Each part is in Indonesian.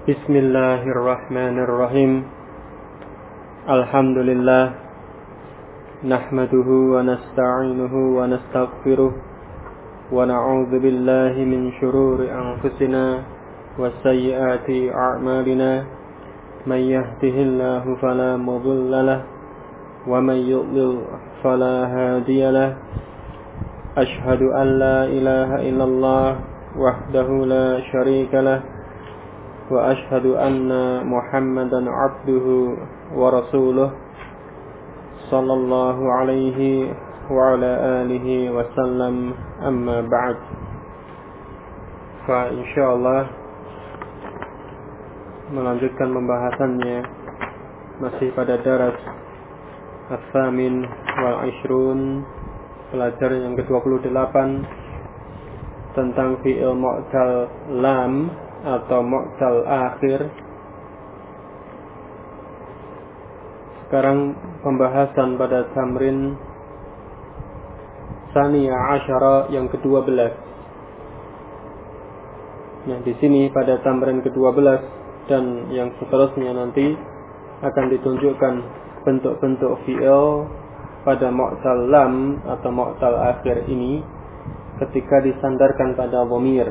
Bismillahirrahmanirrahim. Alhamdulillah. Nahmaduhu wa nasta'inuhu wa nastaghfiruh. Wa na'udzu billahi min shururi anfusina wa sayyiati a'malina. May yahdihillahu fala mudilla lahu wa may yudlil fala hadiya lahu. Ashhadu an la ilaha illallah wahdahu la syarika lahu wa ashhadu anna Muhammadan abduhu wa rasuluh sallallahu alaihi wa ala alihi wa sallam, amma ba'd. Fa insyaallah melanjutkan pembahasannya masih pada daras As-Samin wal Ishrun, pelajaran yang ke-28 tentang fi'il mu'tal lam atau mu'tal akhir. Sekarang pembahasan pada tamrin Tsaniya Asyara yang ke-12. Nah, di sini pada tamrin ke-12 dan yang seterusnya nanti akan ditunjukkan bentuk-bentuk fi'il pada mu'tal lam atau mu'tal akhir ini ketika disandarkan pada dhamir,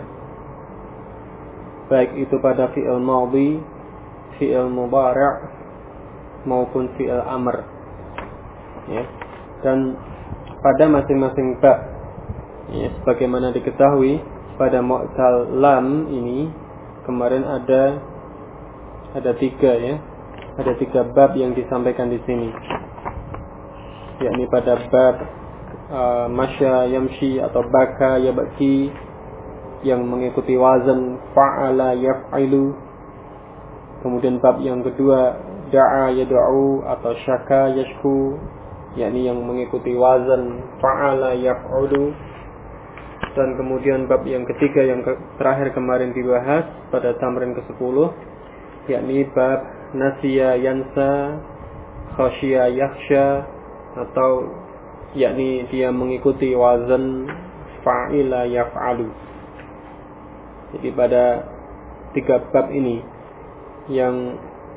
baik itu pada fi'il madhi, fi'il mudhari' maupun fi'il amr, ya. Dan pada masing-masing bab, ya, sebagaimana diketahui pada mu'tal lam ini kemarin ada 3, ya. Ada 3 bab yang disampaikan di sini, yakni pada bab masya yamshi atau baka yabki yang mengikuti wazan fa'ala yaf'ilu. Kemudian bab yang kedua da'a yad'u atau syaka yashku, yakni yang mengikuti wazan fa'ala yaf'ulu. Dan kemudian bab yang ketiga yang terakhir kemarin dibahas pada tamrin ke-10, yakni bab nasiya yansa, khasyiya yakhsha, atau yakni dia mengikuti wazan fa'ila yaf'alu. Jadi pada 3 bab ini yang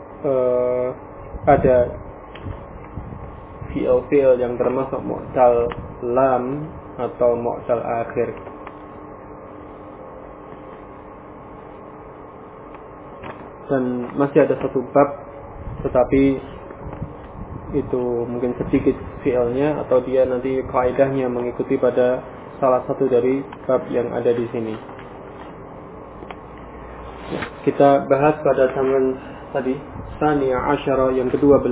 ada fi'il-fi'il yang termasuk mu'tal lam atau mu'tal akhir. Dan masih ada 1 bab, tetapi itu mungkin sedikit fi'ilnya, atau dia nanti kaidahnya mengikuti pada salah satu dari bab yang ada di sini. Kita bahas pada tamrin tadi Tsaniya Asyara yang ke-12,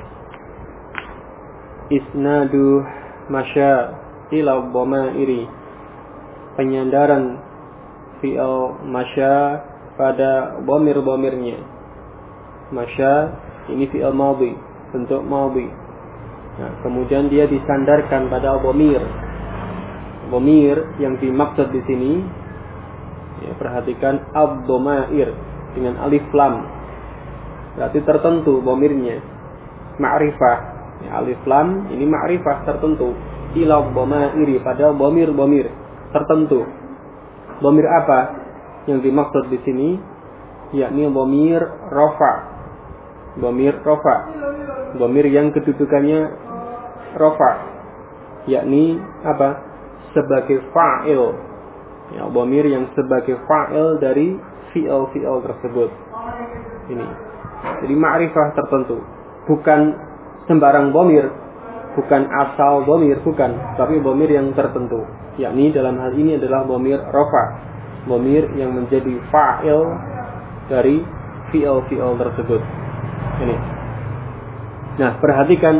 isnadu masya ila dhamairi, penyandaran fi'il masya pada dhamir-dhamirnya. Masya ini fi'il madhi, bentuk madhi. Nah, kemudian dia disandarkan pada dhamir. Dhamir yang dimaksud di sini, ya, perhatikan ad-dhamair dengan alif lam. Berarti tertentu dhamirnya, ma'rifah. Ya, alif lam ini ma'rifah tertentu. Ila dhamairi, pada dhamir-dhamir tertentu. Dhamir apa yang dimaksud di sini? Yakni dhamir rafa. Dhamir rafa. Dhamir yang kedudukannya rafa, yakni apa? Sebagai fa'il. Ya, dhamir yang sebagai fa'il dari fi'il tersebut. Ini. Jadi ma'rifah tertentu. Bukan sembarang dhamir, bukan asal dhamir, bukan, tapi dhamir yang tertentu. Yakni dalam hal ini adalah dhamir rafa, dhamir yang menjadi fa'il dari fi'il tersebut. Ini. Nah, perhatikan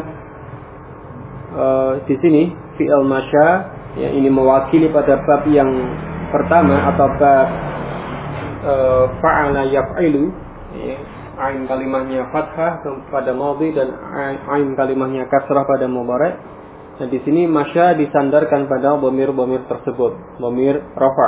di sini fi'il masya, ya, ini mewakili pada bab yang pertama atau bab fa'ala yaf'ilu, ya, ain kalimahnya fathah pada madhi dan ain kalimahnya kasrah pada mudhari'. Nah, di sini masya disandarkan pada dhamir-dhamir tersebut, dhamir rafa.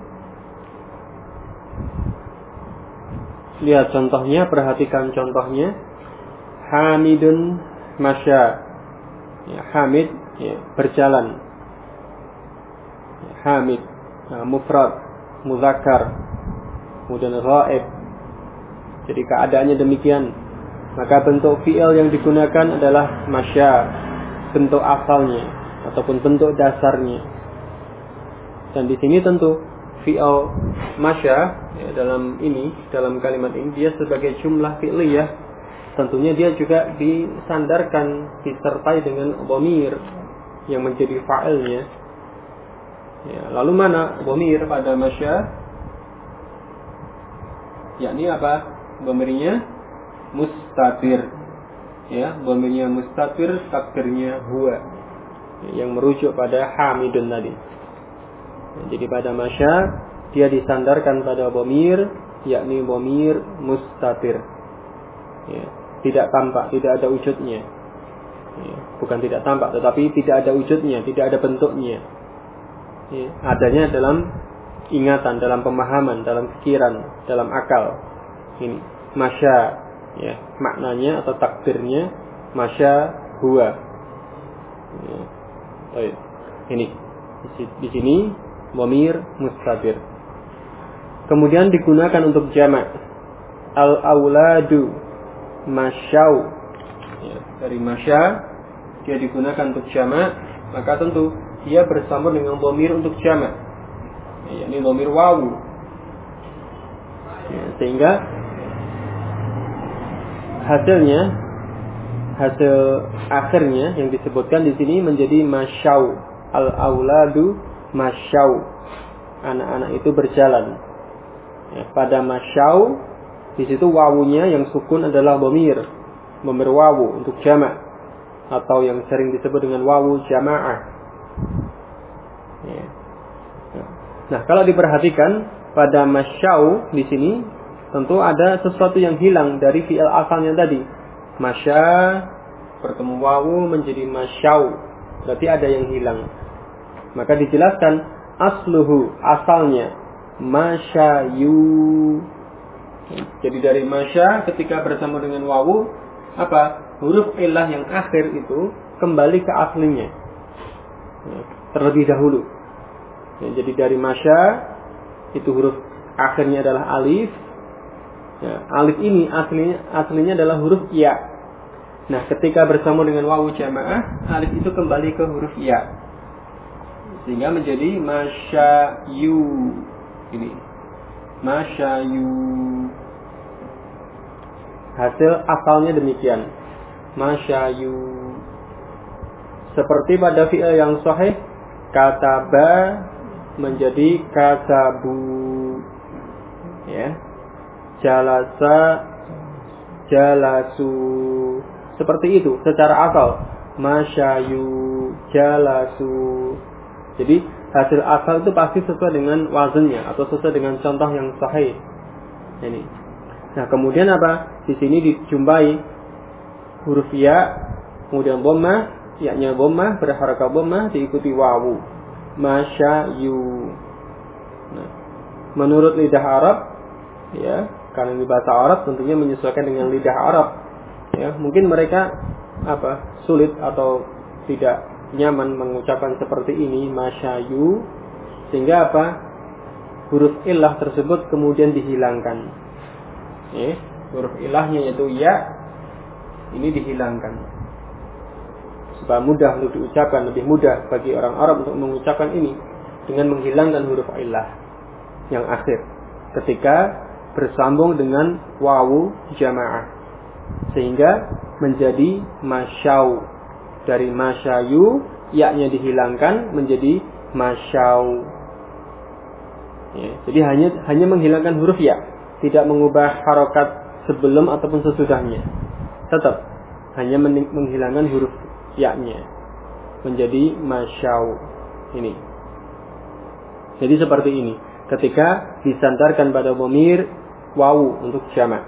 Lihat contohnya, perhatikan contohnya. Hamidun masya, ya, hamid, ya, berjalan. Ya, hamid, mufrad, muzakkar, kemudian ghaib, Jadi keadaannya demikian. Maka bentuk fi'il yang digunakan adalah masya, bentuk asalnya ataupun bentuk dasarnya. Dan di sini tentu fi'il masya ya, dalam kalimat ini dia sebagai jumlah fi'liyah. Tentunya dia juga disandarkan, disertai dengan dhamir yang menjadi fa'ilnya. Ya, lalu mana dhamir pada masya? Yakni apa? Dhamirnya mustatir. Ya, dhamirnya mustatir, takdirnya huwa. Yang merujuk pada hamidun tadi. Jadi pada masya dia disandarkan pada dhamir, yakni dhamir mustatir. Ya, tidak tampak, tidak ada wujudnya. Ya, bukan tidak tampak, tetapi tidak ada wujudnya, tidak ada bentuknya. Ya, adanya dalam ingatan, dalam pemahaman, dalam pikiran, dalam akal. Ini masya, ya, maknanya atau takdirnya masya huwa. Ya. Baik. Ini di sini dhamir mustatir. Kemudian digunakan untuk jamak. Al-auladu masyau. Ya, dari masya dia digunakan untuk jamak, maka tentu dia bersambung dengan dhamir untuk jamak. Ya, ini dhamir wawu. Ya, sehingga hasil akhirnya yang disebutkan di sini menjadi masyau. Al-auladu masyau. Anak-anak itu berjalan. Ya, pada masyau di situ wawunya yang sukun adalah dhamir wawu untuk jamak atau yang sering disebut dengan wawu jamaah. Ya. Nah, kalau diperhatikan pada masyau di sini tentu ada sesuatu yang hilang dari fi'il asalnya tadi. Masya bertemu wawu menjadi masyau. Berarti ada yang hilang. Maka dijelaskan asluhu, asalnya masyayu. Jadi dari masya ketika bersama dengan wawu, apa? Huruf illah yang akhir itu kembali ke aslinya. Terlebih dahulu. Ya, jadi dari masya itu huruf akhirnya adalah alif. Ya, alif ini aslinya adalah huruf ya. Nah, ketika bersama dengan wawu jamaah, alif itu kembali ke huruf ya. Sehingga menjadi masyayu. Ini. Masyayu. Hasil asalnya demikian. Masyayu. Seperti pada fi'il yang sahih, kataba menjadi katabu. Ya. Jalasa, jalasu. Seperti itu secara asal. Masyayu, jalasu. Jadi hasil asal itu pasti sesuai dengan wazannya atau sesuai dengan contoh yang sahih. Ini. Nah, kemudian apa? Di sini dijumpai huruf ya, kemudian dhammah, ya-nya dhammah, berharakat dhammah diikuti wawu. Masyayu. Nah, menurut lidah Arab, ya, karena di bahasa Arab tentunya menyesuaikan dengan lidah Arab. Ya, mungkin mereka sulit atau tidak nyaman mengucapkan seperti ini masyayu, sehingga huruf illah tersebut kemudian dihilangkan. Ya, huruf ilahnya yaitu ya ini dihilangkan supaya mudah untuk diucapkan, lebih mudah bagi orang Arab untuk mengucapkan ini dengan menghilangkan huruf illah yang akhir ketika bersambung dengan wawu jamaah, sehingga menjadi masyau. Dari masyayu, ya-nya dihilangkan menjadi masyau. Ya, jadi hanya menghilangkan huruf ya, tidak mengubah harokat sebelum ataupun sesudahnya. Tetap hanya menghilangkan huruf ya-nya menjadi masyau. Ini. Jadi seperti ini. Ketika disandarkan pada dhamir wawu untuk jamak.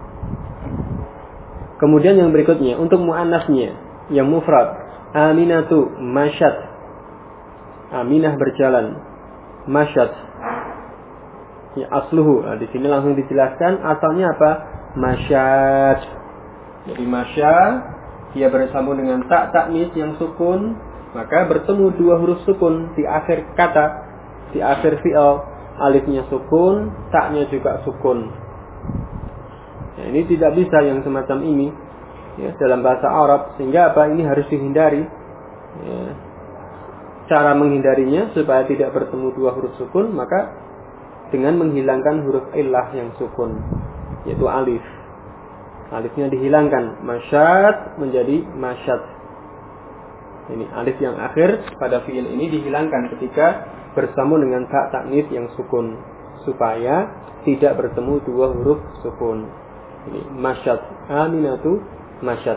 Kemudian yang berikutnya untuk muannasnya yang mufrad, aminatu masyat. Aminah berjalan, masyat. Ya, asluhu. Nah, di sini langsung dijelaskan asalnya apa? Masyat. Jadi masya dia bersambung dengan tak taknis yang sukun, maka bertemu dua huruf sukun di akhir kata, di akhir fi'il. Alifnya sukun, taknya juga sukun. Nah, ini tidak bisa yang semacam ini ya, dalam bahasa Arab, sehingga apa, ini harus dihindari ya. Cara menghindarinya supaya tidak bertemu dua huruf sukun, maka dengan menghilangkan huruf illah yang sukun, yaitu alif. Alifnya dihilangkan, masyad menjadi masyad. Ini alif yang akhir pada fiil ini dihilangkan ketika bersambung dengan ta ta'nits yang sukun, supaya tidak bertemu dua huruf sukun. Ini masyad, aminatu masyad.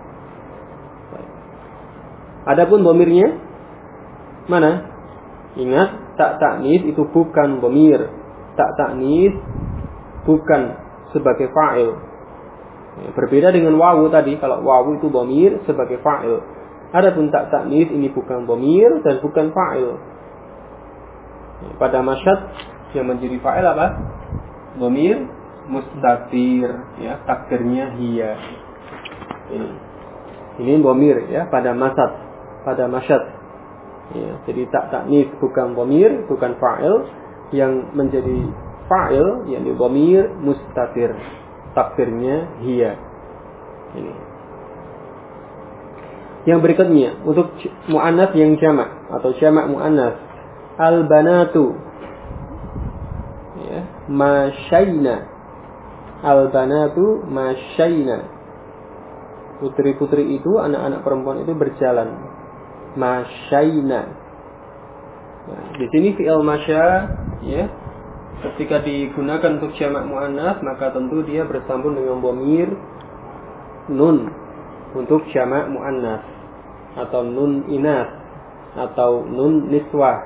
Adapun dhamirnya mana? Ingat, ta ta'nits itu bukan dhamir. Ta ta'nits bukan sebagai fa'il. Berbeda dengan wawu tadi. Kalau wawu itu dhamir sebagai fa'il. Adapun ta ta'nits ini bukan dhamir dan bukan fa'il. Pada masyad yang menjadi fa'il apa? Dhamir mustatir, ya, takdirnya hiya. Ini dhamir ya pada masyad, ya, jadi ta ta'nits bukan dhamir, bukan fa'il. Yang menjadi fa'il yakni dhamir mustatir, takdirnya hiya. Ini. Yang berikutnya untuk muannats yang jamak atau jamak muannats, al-banatu ya, masyaina. Al-banatu masyaina. Putri-putri itu, anak-anak perempuan itu berjalan. Masyaina. Nah, di sini fi'il masya ya, ketika digunakan untuk jamak muannats maka tentu dia bersambung dengan dhamir nun untuk jamak muannats atau nun inas atau nun niswah.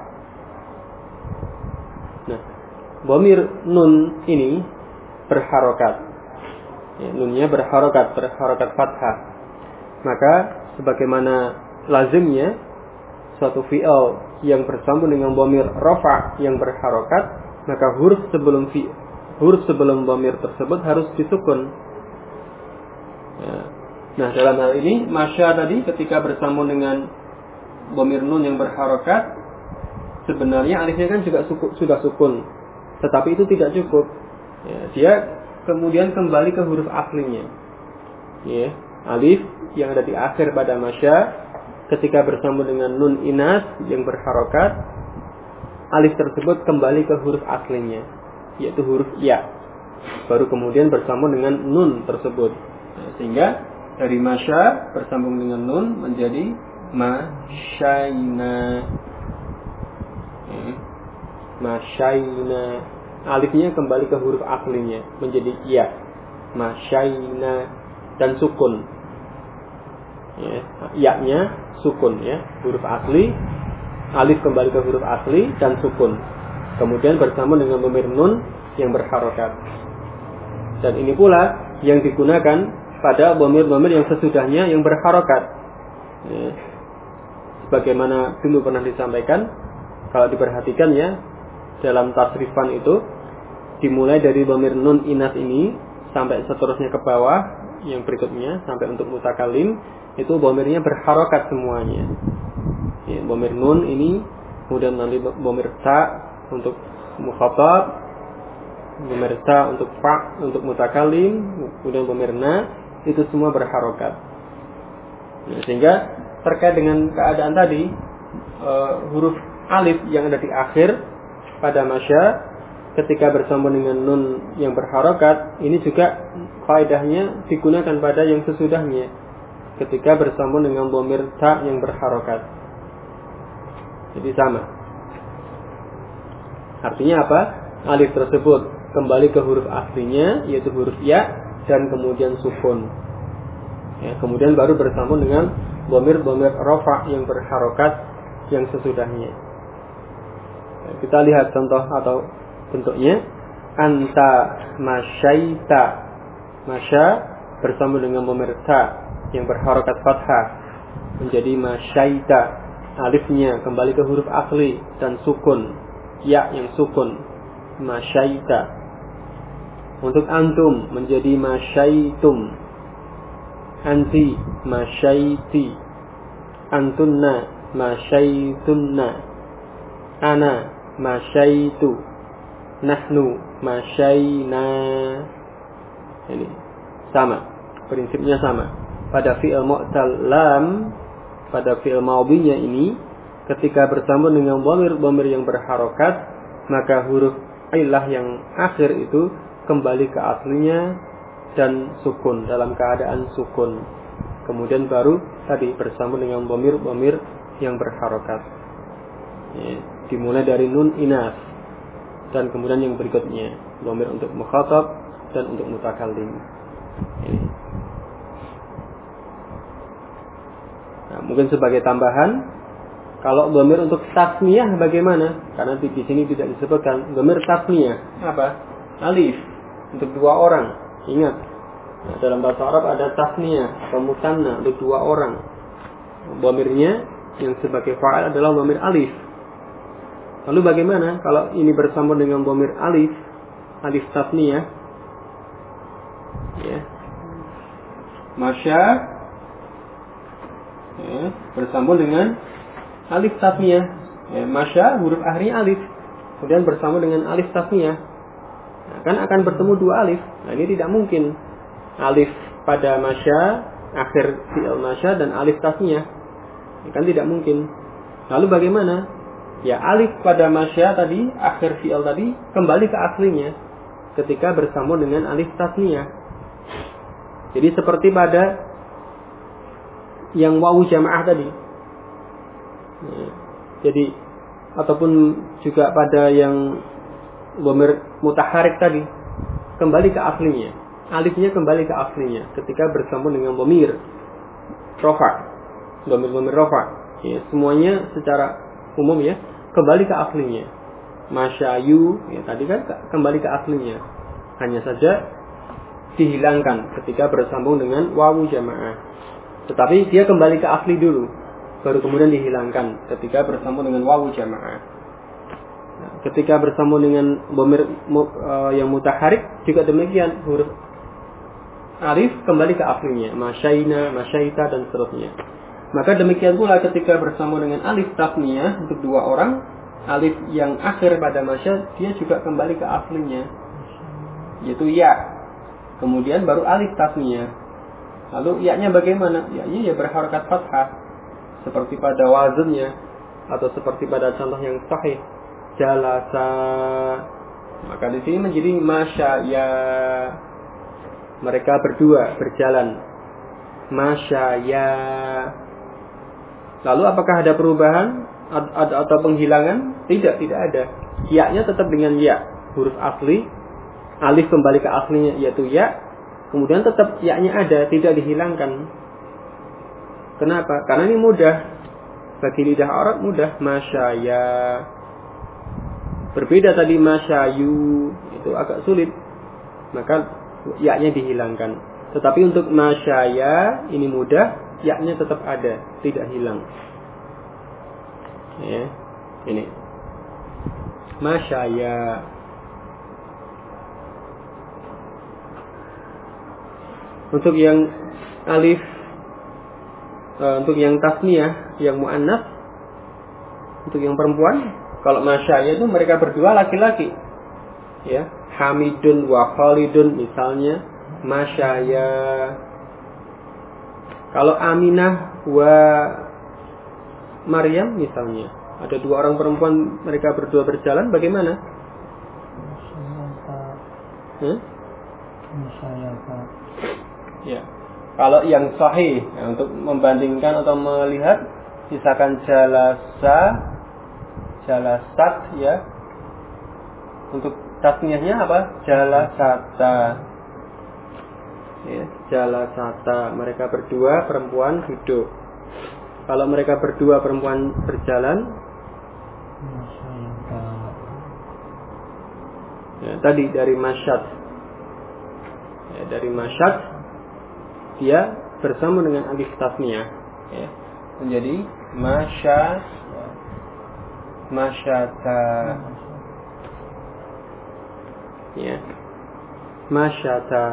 Nah, dhamir nun ini berharokat, ya, nunnya berharokat fathah. Maka sebagaimana lazimnya suatu fi'il yang bersambung dengan dhamir rafa yang berharokat, maka huruf sebelum dhamir tersebut harus disukun. Ya. Nah, dalam hal ini masya tadi ketika bersambung dengan dhamir nun yang berharokat, sebenarnya alifnya kan juga sudah sukun, tetapi itu tidak cukup. Ya, dia kemudian kembali ke huruf aslinya. Ya, alif yang ada di akhir pada masya ketika bersambung dengan nun inas yang berharokat, alif tersebut kembali ke huruf aslinya, yaitu huruf ya. Baru kemudian bersambung dengan nun tersebut. Nah, sehingga dari masya bersambung dengan nun menjadi masyaina. Masyaina. Alifnya kembali ke huruf aslinya menjadi ya, masyaina, dan sukun. Ya, ya-nya sukun ya, huruf asli, alif kembali ke huruf asli dan sukun. Kemudian bersambung dengan dhamir nun yang berharokat. Dan ini pula yang digunakan pada dhamir-dhamir yang sesudahnya yang berharokat. Ya. Sebagaimana dulu pernah disampaikan, kalau diperhatikan ya, dalam tasrifan itu dimulai dari dhamir nun inas ini sampai seterusnya ke bawah yang berikutnya sampai untuk mutakalim itu dhamirnya berharokat semuanya. Ya, dhamir nun ini, kemudian nanti dhamir ta untuk mukhatab, dhamir ta untuk fa untuk mutakalim, kemudian dhamir na, itu semua berharokat. Ya, sehingga terkait dengan keadaan tadi, huruf alif yang ada di akhir pada masya ketika bersambung dengan nun yang berharokat, ini juga faedahnya digunakan pada yang sesudahnya ketika bersambung dengan dhamir ta yang berharokat. Jadi sama. Artinya apa? Alif tersebut kembali ke huruf aslinya, yaitu huruf ya, dan kemudian sukun. Ya, kemudian baru bersambung dengan dhamir-dhamir rafa yang berharokat yang sesudahnya. Kita lihat contoh atau bentuknya. Anta masyaita. Masya bersambung dengan dhamir ta yang berharokat fathah menjadi masyaita. Alifnya kembali ke huruf asli dan sukun, ya yang sukun, masyaita. Untuk antum menjadi masyaitum, anti masyaiti, antunna masyaitunna, ana masyaitu, nahnu masyaina. Ini sama, prinsipnya sama. Pada fi'il mu'tal lam, pada fi'il madhinya ini, ketika bersambung dengan dhamir yang berharokat, maka huruf illah yang akhir itu kembali ke aslinya dan sukun, dalam keadaan sukun. Kemudian baru tadi bersambung dengan dhamir yang berharokat. Ya, dimulai dari nun inas dan kemudian yang berikutnya dhamir untuk mukhatab dan untuk mutakallim. Nah, mungkin sebagai tambahan, kalau dhamir untuk tasniyah bagaimana? Karena di sini tidak disebutkan dhamir tasniyah apa? Alif untuk dua orang. Ingat, nah, dalam bahasa Arab ada tasniyah atau musanna untuk dua orang. Dhamirnya yang sebagai fa'il adalah dhamir alif. Lalu bagaimana kalau ini bersambung dengan dhamir alif tasniyah? Ya. Masya ya, bersambung dengan alif tasniyah. Ya, masya huruf akhirnya alif, kemudian bersambung dengan alif tasniyah. Nah, kan akan bertemu dua alif. Nah, ini tidak mungkin. Alif pada masya, akhir fi'il masya dan alif tasniyah. Ini kan tidak mungkin. Lalu bagaimana? Ya, alif pada masya tadi, akhir fi'il tadi kembali ke aslinya ketika bersambung dengan alif tasniyah. Jadi seperti pada yang wawu jamaah tadi. Ya, jadi ataupun juga pada yang dhamir mutaharik tadi kembali ke aslinya. Alifnya kembali ke aslinya ketika bersambung dengan dhamir rafa. Dhamir rafa. Ya, semuanya secara umum ya kembali ke aslinya. Masyayu ya tadi kan kembali ke aslinya. Hanya saja dihilangkan ketika bersambung dengan wawu jamaah. Tetapi dia kembali ke asli dulu, baru kemudian dihilangkan ketika bersambung dengan wawu jamaah. Nah, ketika bersambung dengan dhamir yang mutaharik juga demikian, huruf alif kembali ke aslinya, masyaina, masyaita dan seterusnya. Maka demikian pula ketika bersambung dengan alif tasniyah untuk dua orang, alif yang akhir pada masya dia juga kembali ke aslinya, yaitu ya. Kemudian baru alif tasniyah. Lalu ya-nya bagaimana? Ya-nya ya berharakat fathah seperti pada wazannya atau seperti pada contoh yang sahih jalasa. Maka di sini menjadi masyaya. Mereka berdua berjalan. Masyaya. Lalu apakah ada perubahan atau penghilangan? Tidak ada. Ya-nya tetap dengan ya, huruf asli. Alif kembali ke aslinya yaitu ya. Kemudian tetap ya-nya ada, tidak dihilangkan. Kenapa? Karena ini mudah. Bagi lidah Arab mudah. Masyaya. Berbeda tadi masyayu, itu agak sulit. Maka ya-nya dihilangkan. Tetapi untuk masyaya ini mudah, ya-nya tetap ada, tidak hilang. Ya, ini. Masyaya. Untuk yang alif, untuk yang tasniyah, yang mu'annats, untuk yang perempuan, kalau masyaya itu mereka berdua laki-laki. Ya, Hamidun wa Khalidun misalnya, masyaya. Kalau Aminah wa Maryam misalnya, ada dua orang perempuan mereka berdua berjalan, bagaimana? Ya, kalau yang sahih ya, untuk membandingkan atau melihat, misalkan jalasat ya. Untuk tasniyahnya apa? Jalasata. Ya, jalasata. Mereka berdua perempuan duduk. Kalau mereka berdua perempuan berjalan, ya, tadi dari masyad. Ya, dari masyad dia bersama dengan alif tasniyah ya, menjadi masyata ya, masyata.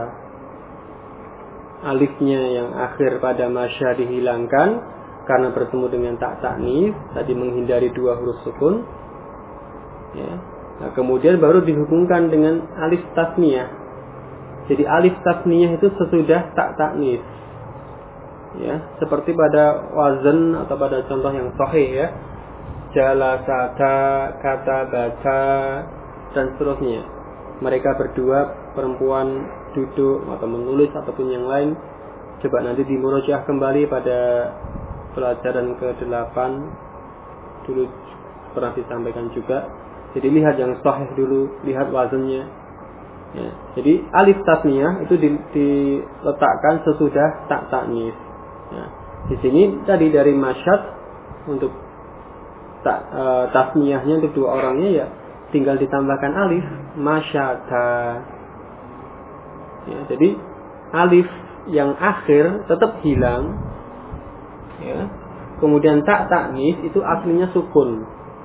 Alifnya yang akhir pada masya dihilangkan karena bertemu dengan tak ta'nits, tadi menghindari dua huruf sukun ya. Nah, kemudian baru dihubungkan dengan alif tasniyah Jadi alif tasniyah itu sesudah tak taknis. Ya, seperti pada wazan atau pada contoh yang sahih ya. Jalasata, kata baca, dan seterusnya. Mereka berdua, perempuan duduk atau menulis ataupun yang lain. Coba nanti dimurojaah kembali pada pelajaran ke-8. Dulu pernah disampaikan juga. Jadi lihat yang sahih dulu, lihat wazannya. Ya, jadi alif tasniyah itu diletakkan sesudah tak taknis. Ya, di sini tadi dari masyad untuk tasniyahnya untuk dua orangnya ya tinggal ditambahkan alif masyada. Ya, jadi alif yang akhir tetap hilang. Ya, kemudian tak taknis itu aslinya sukun.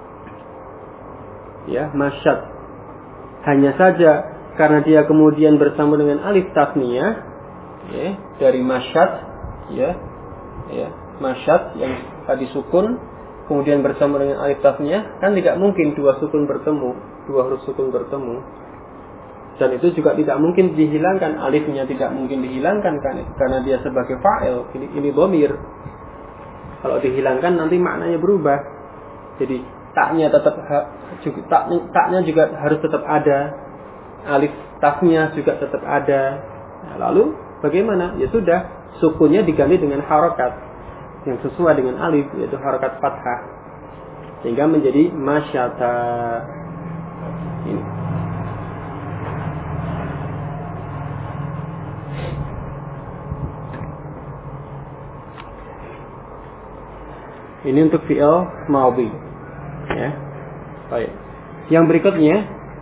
Ya, masyad. Hanya saja karena dia kemudian bersama dengan alif tasniyah, ya, dari masyad, ya, masyad yang tadi sukun, kemudian bersama dengan alif tasniyah, kan tidak mungkin dua sukun bertemu, dua huruf sukun bertemu, dan itu juga tidak mungkin dihilangkan, alifnya tidak mungkin dihilangkan karena dia sebagai fa'il, ini dhamir. Kalau dihilangkan nanti maknanya berubah, jadi taknya tetap taknya juga harus tetap ada. Alif tasnya juga tetap ada. Nah, lalu bagaimana? Ya sudah, sukunnya diganti dengan harokat yang sesuai dengan alif, yaitu harokat fathah, sehingga menjadi masyata. Ini untuk fi'il madhi. Ya. Baik. Yang berikutnya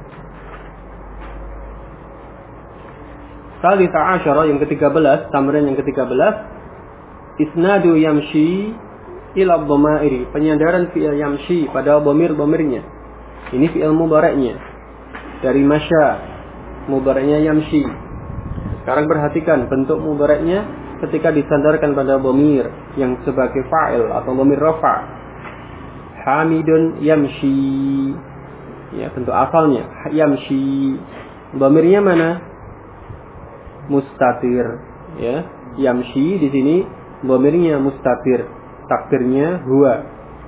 Salisa asyara yang ke-13, tamrin yang ke-13, isnadu yamshi ila dhamairi, penyandaran fi'il yamshi pada dhamir-dhamirnya. Ini fi'il mudhari'nya. Dari masya, mudhari'nya yamshi. Sekarang perhatikan bentuk mudhari'nya ketika disandarkan pada dhamir yang sebagai fa'il atau dhamir rafa'. Hamidun yamshi. Ya, bentuk asalnya yamshi. Dhamirnya mana? Mustatir, ya. Yamshi di sini dhamirnya mustatir, takdirnya huwa.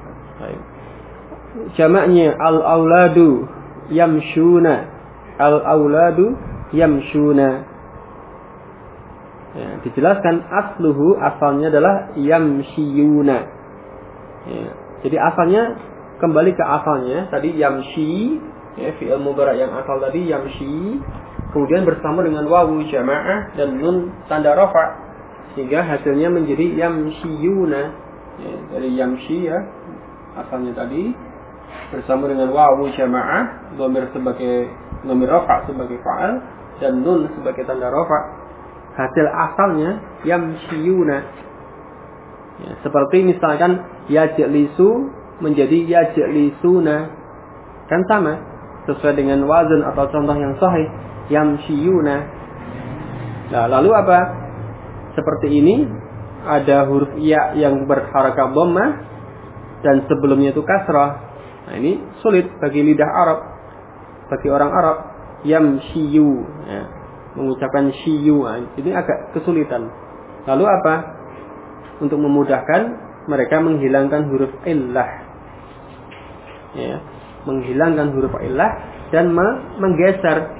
Jamaknya al-auladu yamshuna, al-auladu yamshuna. Ya, dijelaskan asluhu, asalnya adalah yamshiyuna. Ya, jadi asalnya kembali ke asalnya tadi yamshi, ya, fi'il mudhari' yang asal tadi yamshi. Kemudian bersama dengan wawu jamaah dan nun tanda rafa, sehingga hasilnya menjadi yamshiyuna. Ya, dari yamshi ya asalnya tadi bersama dengan wawu jamaah, dhamir sebagai dhamir rafa sebagai fa'al dan nun sebagai tanda rafa. Hasil asalnya yamshiyuna. Ya, seperti misalkan yajlisu menjadi yajlisuna, kan sama sesuai dengan wazan atau contoh yang sahih. Yamshiyuna. Nah, lalu apa? Seperti ini ada huruf ya yang berharakat dhammah dan sebelumnya itu kasrah. Nah, ini sulit bagi lidah Arab, bagi orang Arab. Yamshiyu, ya, mengucapkan shiyu, nah, ini agak kesulitan. Lalu apa? Untuk memudahkan mereka menghilangkan huruf illah, ya, menghilangkan huruf illah dan menggeser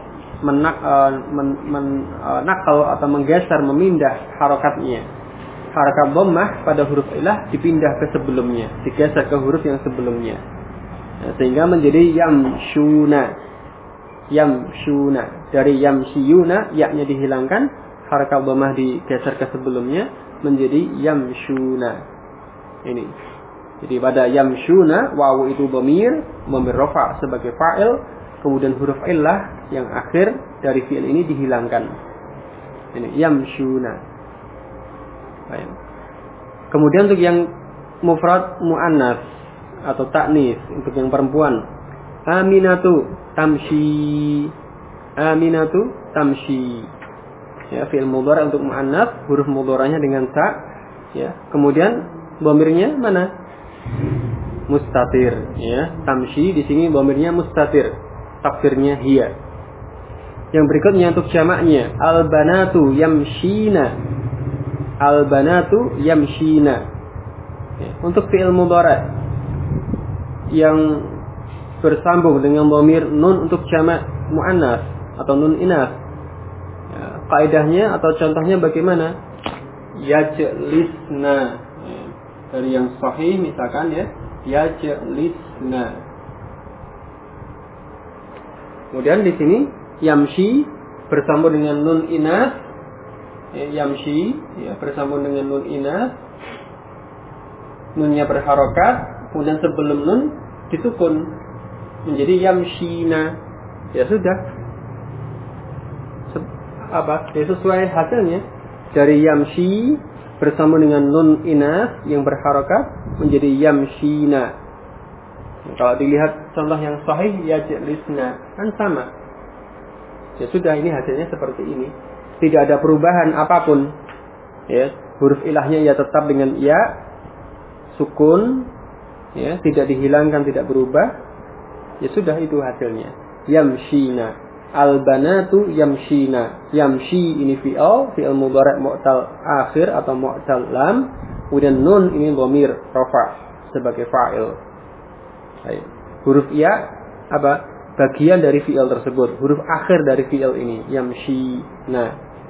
nakal atau menggeser, memindah harokatnya. Harokat dhammah pada huruf ilah dipindah ke sebelumnya, digeser ke huruf yang sebelumnya, ya, sehingga menjadi yamshuna. Yamshuna dari yamshiyuna, yaknya dihilangkan, harokat dhammah digeser ke sebelumnya menjadi yamshuna. Ini. Jadi pada yamshuna wawu itu dhamir rafa sebagai fa'il. Kemudian huruf illah yang akhir dari fi'il ini dihilangkan. Ini yamshuna. Baik. Kemudian untuk yang mufrad muannas atau taknis, untuk yang perempuan, aminatu tamshi. Aminatu tamshi. Ya, fi'il mudhari' untuk muannas, huruf mudhari'nya dengan ta, ya. Kemudian dhamirnya mana? Mustatir, ya. Tamshi di sini dhamirnya mustatir. Takdirnya hiya. Yang berikutnya untuk jamaknya, al-banatu yamshina. Al-banatu yamshina. Untuk fi'il mudhari' yang bersambung dengan dhamir nun untuk jamak muannas atau nun inas. Kaidahnya atau contohnya bagaimana? Yajlisna. Dari yang sahih misalkan ya, yajlisna. Kemudian di sini yamshi bersambung dengan nun inas. Yamshi bersambung dengan nun inas. Nunnya berharokat, kemudian sebelum nun disukun menjadi yamshina. Ya sudah. Ya sesuai hasilnya. Dari yamshi bersambung dengan nun inas yang berharokat menjadi yamshina. Kalau dilihat contoh yang sahih yajlisna, kan sama. Ya sudah, ini hasilnya seperti ini. Tidak ada perubahan apapun. Ya, huruf ilahnya ya tetap dengan ya, sukun, ya, tidak dihilangkan, tidak berubah. Ya sudah, itu hasilnya. Yamshina. Al-banatu yamshina. Yamshi ini fi'il mudhari' mu'tal akhir atau mu'tal lam. Kemudian nun ini dhamir rafa' sebagai fa'il. Huruf ya apa? Bagian dari fi'il tersebut, huruf akhir dari fi'il ini, yamshi. Nah,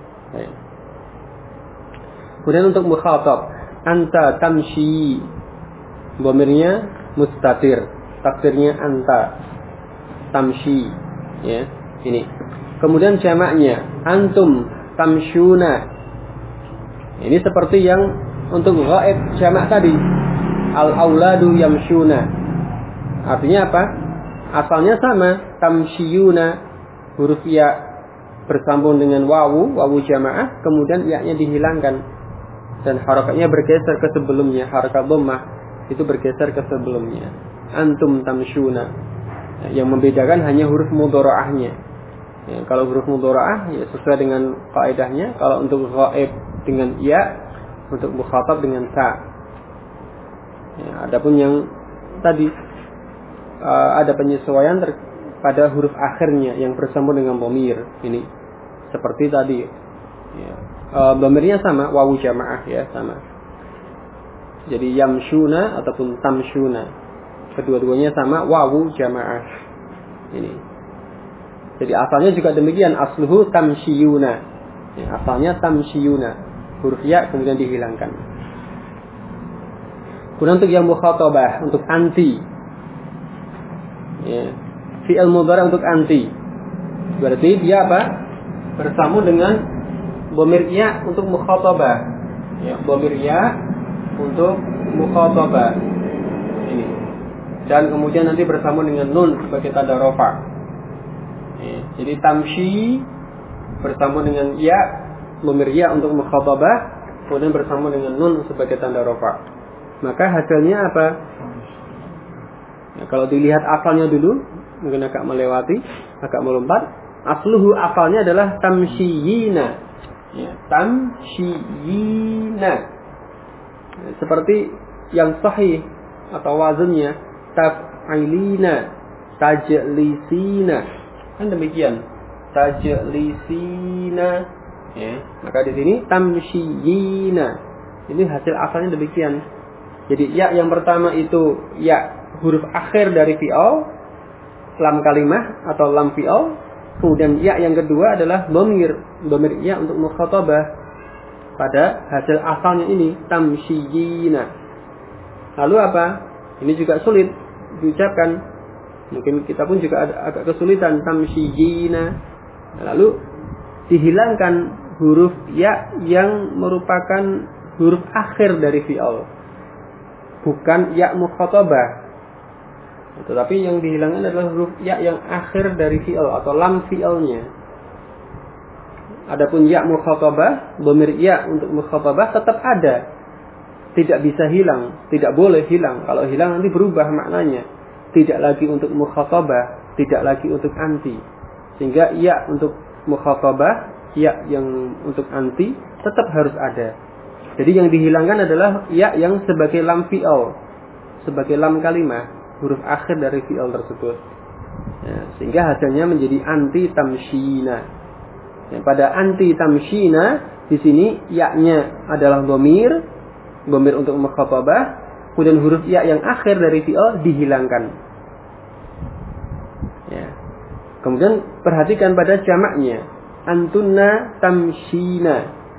kemudian untuk mukhatab, anta tamshi, dhamirnya mustatir, takdirnya anta tamshi, ya, ini. Kemudian jamaknya antum tamshuna. Ini seperti yang untuk ghaib jamak tadi, al-auladu yamshuna. Artinya apa? Asalnya sama, tamshiyuna, huruf ya bersambung dengan wawu jamaah, kemudian ya-nya dihilangkan dan harakatnya bergeser ke sebelumnya, harakat dhammah itu bergeser ke sebelumnya. Antum tamshuna. Yang membedakan hanya huruf mudhara'ahnya. Ya, kalau huruf mudhara'ah ya sesuai dengan kaidahnya, kalau untuk ghaib dengan ya, untuk mukhatab dengan ta. Ya, adapun yang tadi ada penyesuaian pada huruf akhirnya yang bersambung dengan dhamir ini seperti tadi ya. Dhamirnya sama, wawu jamaah ya, sama. Jadi yamshuna ataupun tamshuna, kedua-duanya sama, wawu jamaah ini. Jadi asalnya juga demikian, asluhu tamshiyuna ya, asalnya tamshiyuna, huruf ya kemudian dihilangkan. Kemudian untuk yang mukhatabah, untuk anti ya, fi'il mudhari' untuk anti. Berarti dia apa? Bersambung dengan dhamir ya untuk mukhatabah. Ya, dhamir ya untuk mukhatabah. Ini. Dan kemudian nanti bersambung dengan nun sebagai tanda rafa. Ya, jadi tamshi bersambung dengan ya, dhamir ya untuk mukhatabah, kemudian bersambung dengan nun sebagai tanda rafa. Maka hasilnya apa? Ya, kalau dilihat asalnya dulu, mungkin agak melewati, agak melompat. Asluhu asalnya adalah tamshiyina. Ya, tamshiyina. Ya, seperti yang sahih atau wazannya taf'ilina, tajlisina. Kan demikian. Tajlisina. Ya, maka di sini tamshiyina. Ini hasil asalnya demikian. Jadi ya yang pertama itu ya huruf akhir dari fi'il, lam kalimah atau lam fi'il. Kemudian ya yang kedua adalah dhamir ya untuk mukhatabah. Pada hasil asalnya ini tamshiyina. Lalu apa? Ini juga sulit diucapkan. Mungkin kita pun juga agak kesulitan tamshiyina. Lalu dihilangkan huruf ya yang merupakan huruf akhir dari fi'il, bukan ya mukhatabah. Tetapi yang dihilangkan adalah huruf ya yang akhir dari fi'il atau lam fi'ilnya. Adapun ya mukhatabah, dhamir ya untuk mukhatabah tetap ada. Tidak bisa hilang, tidak boleh hilang. Kalau hilang nanti berubah maknanya. Tidak lagi untuk mukhatabah, tidak lagi untuk anti. Sehingga ya untuk mukhatabah, ya yang untuk anti tetap harus ada. Jadi yang dihilangkan adalah ya yang sebagai lam fi'il, sebagai lam kalimah, huruf akhir dari fi'il tersebut. Ya, sehingga hasilnya menjadi anti tamshina. Ya, pada anti tamshina di sini ya-nya adalah dhamir untuk mukhatabah, kemudian huruf ya yang akhir dari fi'il dihilangkan. Ya. Kemudian perhatikan pada jamaknya, antunna tamshina.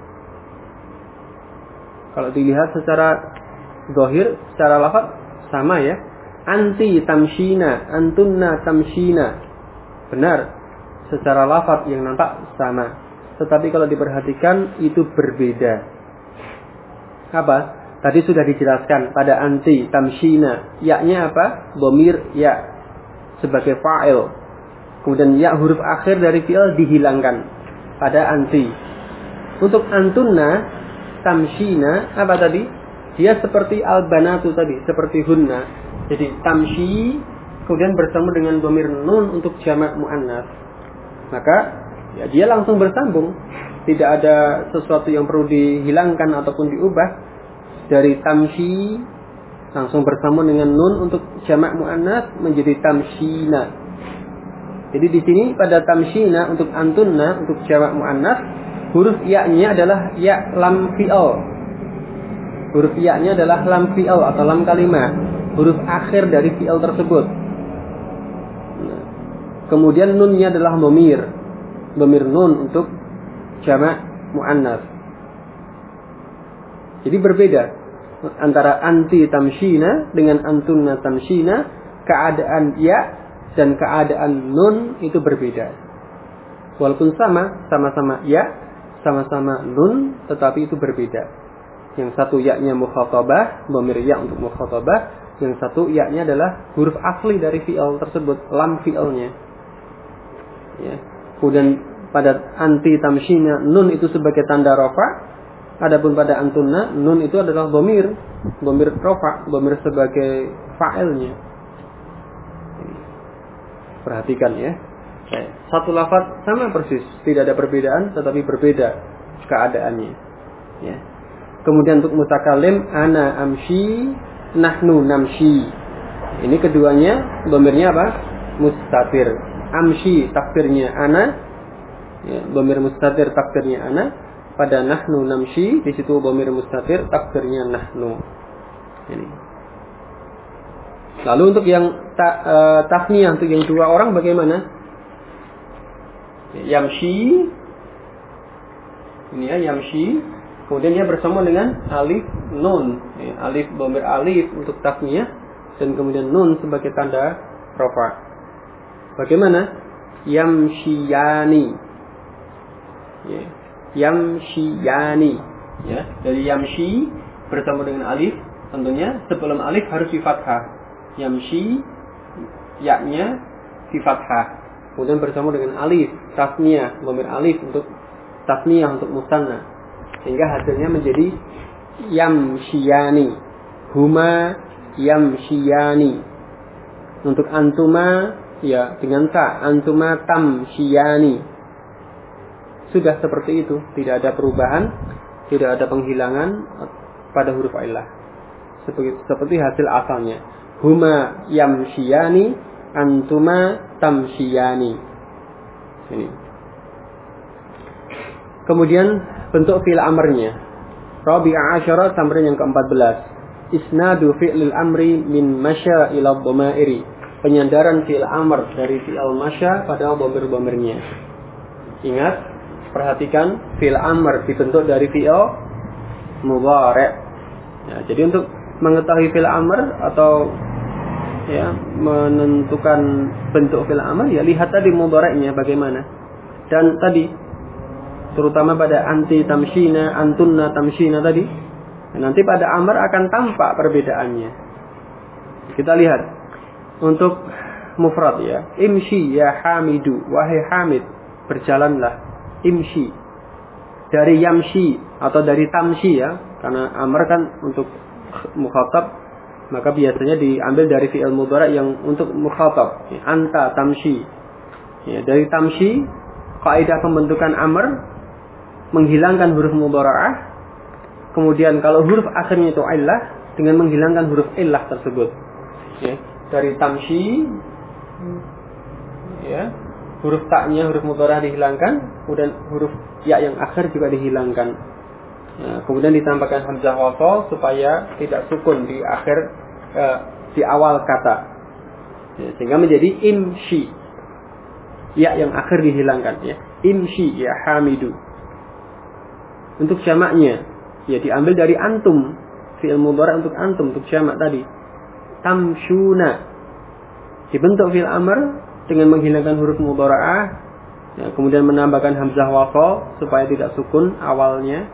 Kalau dilihat secara zahir, secara lafaz sama ya. Anti tamshina, antunna tamshina. Benar, secara lafaz yang nampak sama. Tetapi kalau diperhatikan itu berbeda. Apa? Tadi sudah dijelaskan pada anti tamshina. Ya-nya apa? Dhamir ya sebagai fa'il. Kemudian ya huruf akhir dari fi'il dihilangkan pada anti. Untuk antunna tamshina apa tadi? Dia seperti al-banatu tadi, seperti hunna. Jadi tamshi kemudian bersama dengan dhamir nun untuk jamak muannas. Maka ya dia langsung bersambung. Tidak ada sesuatu yang perlu dihilangkan ataupun diubah. Dari tamshi langsung bersambung dengan nun untuk jamak muannas menjadi tamshina. Jadi di sini pada tamshina untuk antunna untuk jamak muannas, huruf ya-nya adalah ya lam fi'il. Huruf ya-nya adalah lam fi'il atau lam kalimat. Huruf akhir dari fi'il tersebut. Nah, kemudian nunnya adalah dhamir nun untuk jamak muannas. Jadi berbeda antara anti tamshina dengan antunna tamshina, keadaan ya dan keadaan nun itu berbeda. Walaupun sama-sama ya, sama-sama nun, tetapi itu berbeda. Yang satu ya-nya mukhatabah, dhamir ya untuk mukhatabah. Yang satu ya-nya adalah huruf asli dari fi'il tersebut, lam fi'ilnya. Ya. Kemudian pada anti tamshina nun itu sebagai tanda rafa. Adapun pada antunna nun itu adalah dhamir rafa, dhamir sebagai fa'ilnya. Perhatikan ya. Satu lafaz sama persis, tidak ada perbedaan tetapi berbeda keadaannya. Ya. Kemudian untuk mutakallim ana amshi, nahnu namshi. Ini keduanya dhamirnya apa? Mustatir. Amshi takdirnya ana, ya, dhamir mustatir takdirnya ana. Pada nahnu namshi di situ dhamir mustatir takdirnya nahnu. Ini. Lalu untuk yang tasniyah untuk yang dua orang bagaimana? Yamshi. Ini ya yamshi. Kemudian dia bersama dengan alif nun, alif dhamir alif untuk tasniyah dan kemudian nun sebagai tanda rafa. Bagaimana? Yamshiyani. Ya. Yamshiyani. Ya, dari yamshi bersama dengan alif, tentunya sebelum alif harus di fathah. Yamshi ya-nya di fathah. Kemudian bersama dengan alif tasniyah, dhamir alif untuk tasniyah untuk musanna. Sehingga hasilnya menjadi yamshiyani. Huma yamshiyani. Untuk antuma ya dengan ta, antuma tamshiyani. Sudah seperti itu, tidak ada perubahan, tidak ada penghilangan pada huruf illah. Seperti hasil asalnya. Huma yamshiyani, antuma tamshiyani. Ini. Kemudian bentuk fi'il amrnya. Rabi'a asyara tamrin yang ke-14. Isnadu fi'lil amri min masya ila dhamairi. Penyandaran fi'il amr dari fi'il masya pada dhamir-dhamirnya. Ingat, perhatikan fi'il amr dibentuk dari fi'il mudhari'. Ya, jadi untuk mengetahui fi'il amr atau ya menentukan bentuk fi'il amr ya lihat tadi mudhari'nya bagaimana. Dan tadi terutama pada anti tamshina, antunna tamshina tadi. Nanti pada amr akan tampak perbedaannya. Kita lihat untuk mufrad ya. Imshi ya hamidu, wahai Hamid, berjalanlah. Imshi. Dari yamshi atau dari tamshi ya, karena amr kan untuk mukhatab, maka biasanya diambil dari fi'il mudhari' yang untuk mukhatab. Anta tamshi. Ya, dari tamshi kaidah pembentukan amr menghilangkan huruf mudhara'ah. Kemudian kalau huruf akhirnya itu illah dengan menghilangkan huruf illah tersebut. Ya, dari tamshi ya. Huruf taknya, huruf mudhari' dihilangkan, kemudian huruf ya yang akhir juga dihilangkan. Ya, kemudian ditambahkan hamzah wasal supaya tidak sukun di akhir di awal kata. Ya, sehingga menjadi imshi. Ya yang akhir dihilangkan ya. Imshi ya hamidu. Untuk jamaknya ya diambil dari antum. Fi'il mudhari' untuk antum, untuk jamak tadi. Tamshuna. Dibentuk fi'il amr dengan menghilangkan huruf mudhara'ah, ya, kemudian menambahkan hamzah wasal supaya tidak sukun awalnya.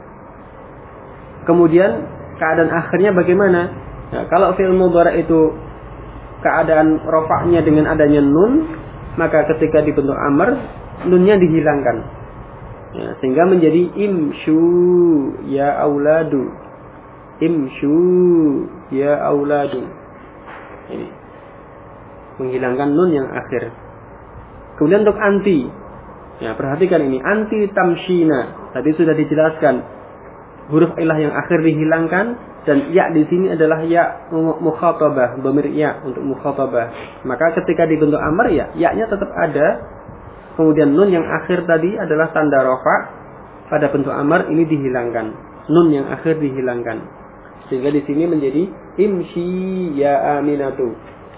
Kemudian keadaan akhirnya bagaimana? Ya, kalau fi'il mudhari' itu keadaan rafa'nya dengan adanya nun, maka ketika dibentuk amr, nunnya dihilangkan. Ya, sehingga menjadi imshu ya auladu. Imshu ya auladu. Ini menghilangkan nun yang akhir. Kemudian untuk anti, ya perhatikan ini, anti tamshina. Tadi sudah dijelaskan huruf ilah yang akhir dihilangkan dan ya di sini adalah ya mukhatabah, dhamir ya untuk mukhatabah. Maka ketika dibentuk amr ya, ya-nya tetap ada. Kemudian nun yang akhir tadi adalah tanda rafa. Pada bentuk amr ini dihilangkan. Nun yang akhir dihilangkan. Sehingga di sini menjadi imshi ya aminatu.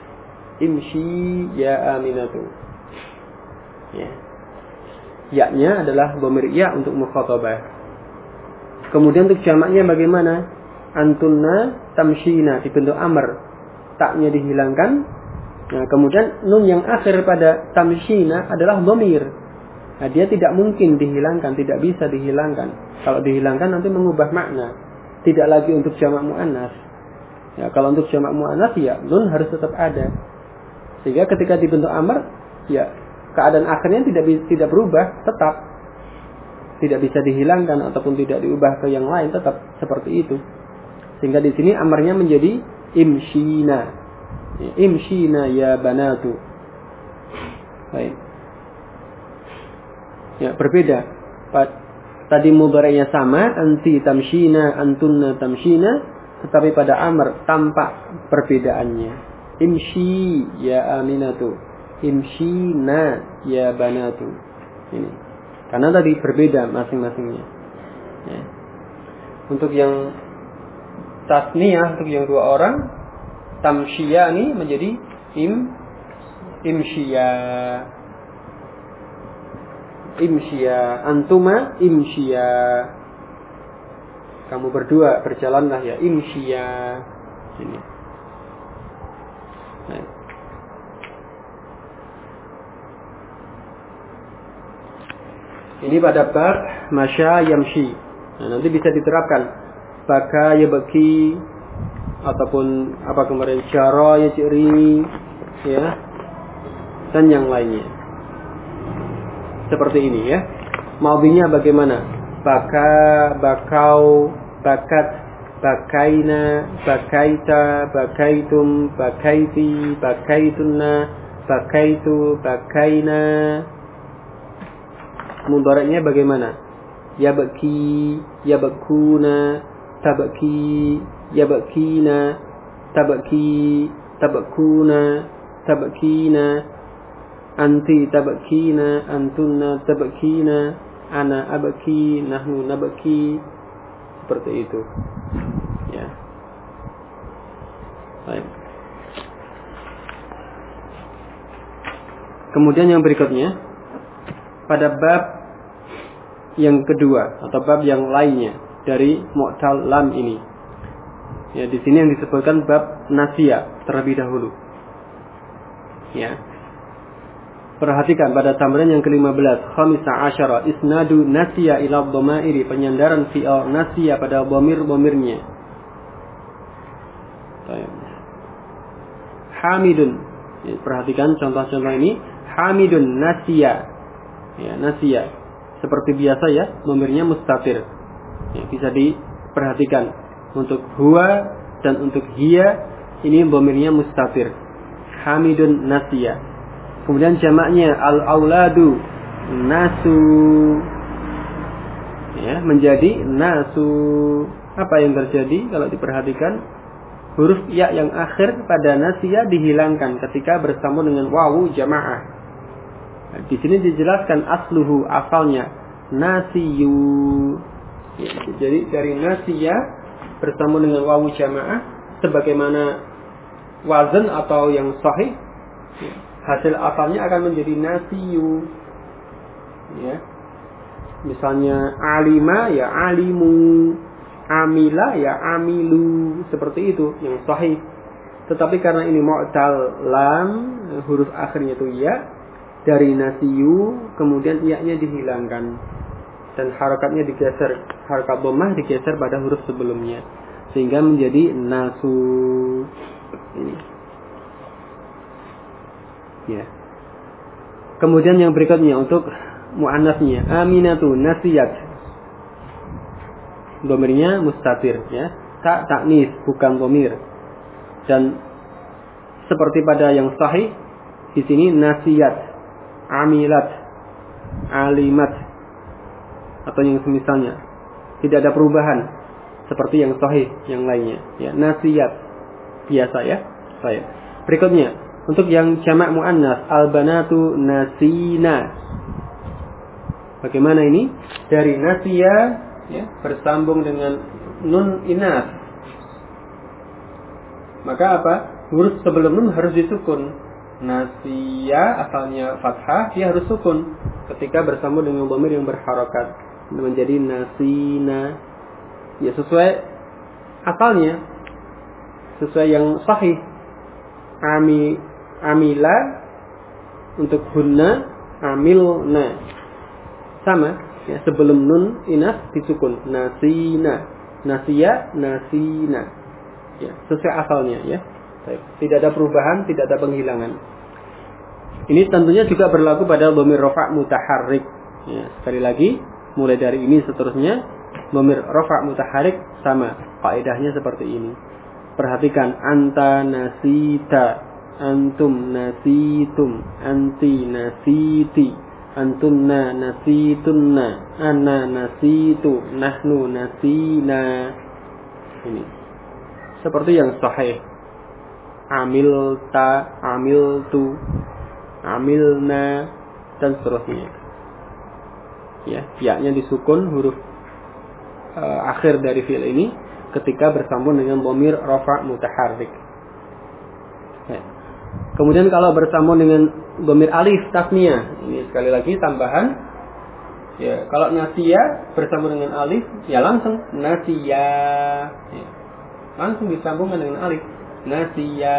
Imshi ya aminatu. Ya. Ya-nya adalah dhamir ya untuk mukhatabah. Kemudian untuk jamaknya bagaimana? Antunna tamshina dibentuk amr. Taknya dihilangkan. Nah, kemudian nun yang akhir pada tamshina adalah dhamir. Nah, dia tidak mungkin dihilangkan, tidak bisa dihilangkan. Kalau dihilangkan nanti mengubah makna. Tidak lagi untuk jamak muannas. Ya, kalau untuk jamak muannas ya nun harus tetap ada. Sehingga ketika dibentuk amr, ya keadaan akhirnya tidak berubah, tetap tidak bisa dihilangkan ataupun tidak diubah ke yang lain, tetap seperti itu. Sehingga di sini amarnya menjadi imshina. Ya, imshina ya banatu. Baik. Ya, berbeda. Tadi mudhari'nya sama, anti tamshina, antunna tamshina, tetapi pada amr tampak perbedaannya. Imshi ya aminatu. Imshina ya banatu. Ini. Karena tadi berbeda masing-masingnya. Ya. Untuk yang tasniyah, untuk yang dua orang, tamshiya ini menjadi imshiya. Imshiya, antuma imshiya. Kamu berdua berjalanlah ya, imshiya. Ini. Nah. Ini pada bab masya yamshi. Nah, nanti bisa diterapkan baka yabki ataupun apa kemarin syara yajri ya dan yang lainnya. Seperti ini ya. Madhinya bagaimana? Baka, bakau, bakat, bakaina, bakaita, bakaitum, bakaiti, bakaitunna, bakaitu, bakaina. Mudhari'nya bagaimana? Yabki, yabkuna, tabki, yabkina, tabki, tabkuna, tabkina, anti tabkina, antunna tabkina, ana abki, nahnu nabki. Seperti itu. Ya. Baik. Kemudian yang berikutnya pada bab yang kedua atau bab yang lainnya dari mu'tal lam ini. Ya, di sini yang disebutkan bab nasya terlebih dahulu. Ya. Perhatikan pada tamrin yang ke-15, khamisa asyara isnadu nasya ila dhamairi, penyandaran fi'il nasya pada dhamir-dhamirnya. Hamidun. Ya, perhatikan contoh-contoh ini. Hamidun nasya. Ya, nasya seperti biasa ya, dhamirnya mustatir. Ya, bisa diperhatikan untuk huwa dan untuk hiya ini dhamirnya mustatir. Hamidun nasya. Kemudian jamaknya al-auladu nasu. Ya, menjadi nasu. Apa yang terjadi kalau diperhatikan? Huruf ya yang akhir pada nasya dihilangkan ketika bersambung dengan wawu jamaah. Di sini dijelaskan asluhu, asalnya nasiyu. Ya, jadi dari nasiya bersambung dengan wawu jamaah sebagaimana wazan atau yang sahih, ya, hasil asalnya akan menjadi nasiyu. Ya. Misalnya alima ya alimu, amila ya amilu, seperti itu yang sahih. Tetapi karena ini mu'tal lam, huruf akhirnya itu ya, dari nasiyu kemudian ya-nya dihilangkan dan harakatnya digeser, harakat dhammah digeser pada huruf sebelumnya sehingga menjadi nasu. Ini. Ya. Kemudian yang berikutnya untuk muannasnya, aminatu nasiyat. Dhamirnya mustatir, ya. Tak taknis, bukan dhamir. Dan seperti pada yang sahih di sini nasiyat, amilat, alimat atau yang semisalnya. Tidak ada perubahan seperti yang sahih yang lainnya, ya. Nasiyat biasa, ya. Baik. Berikutnya untuk yang jamak muannas, albanatu nasina. Bagaimana ini? Dari nasiya, ya, bersambung dengan nun inas. Maka apa? Huruf sebelum nun harus disukun. Nasiya asalnya fathah, dia harus sukun ketika bersambung dengan dhamir yang berharakat menjadi nasina. Ya, sesuai asalnya, sesuai yang sahih. Amila untuk hunna, amilna. Sama, ya, sebelum nun inas disukun. Nasina, nasiya, nasina. Ya, sesuai asalnya, ya. Tidak ada perubahan, tidak ada penghilangan. Ini tentunya juga berlaku pada dhamir rafa' mutaharrik. Ya, sekali lagi, mulai dari ini seterusnya, dhamir rafa' mutaharrik sama, kaidahnya seperti ini. Perhatikan, anta nasita, antum nasitum, anti nasiti, antunna nasitunna, ana nasitu, nahnu nasina. Ini seperti yang sahih. Amilta, amiltu, amilna, dan seterusnya. Ya, ya-nya disukun huruf akhir dari fi'il ini ketika bersambung dengan dhamir rafa' mutaharrik. Ya. Kemudian kalau bersambung dengan dhamir alif tasniyah, ini sekali lagi tambahan. Ya, kalau nasiya bersambung dengan alif, ya langsung nasiya. Ya. Langsung disambungkan dengan alif. Nasiya.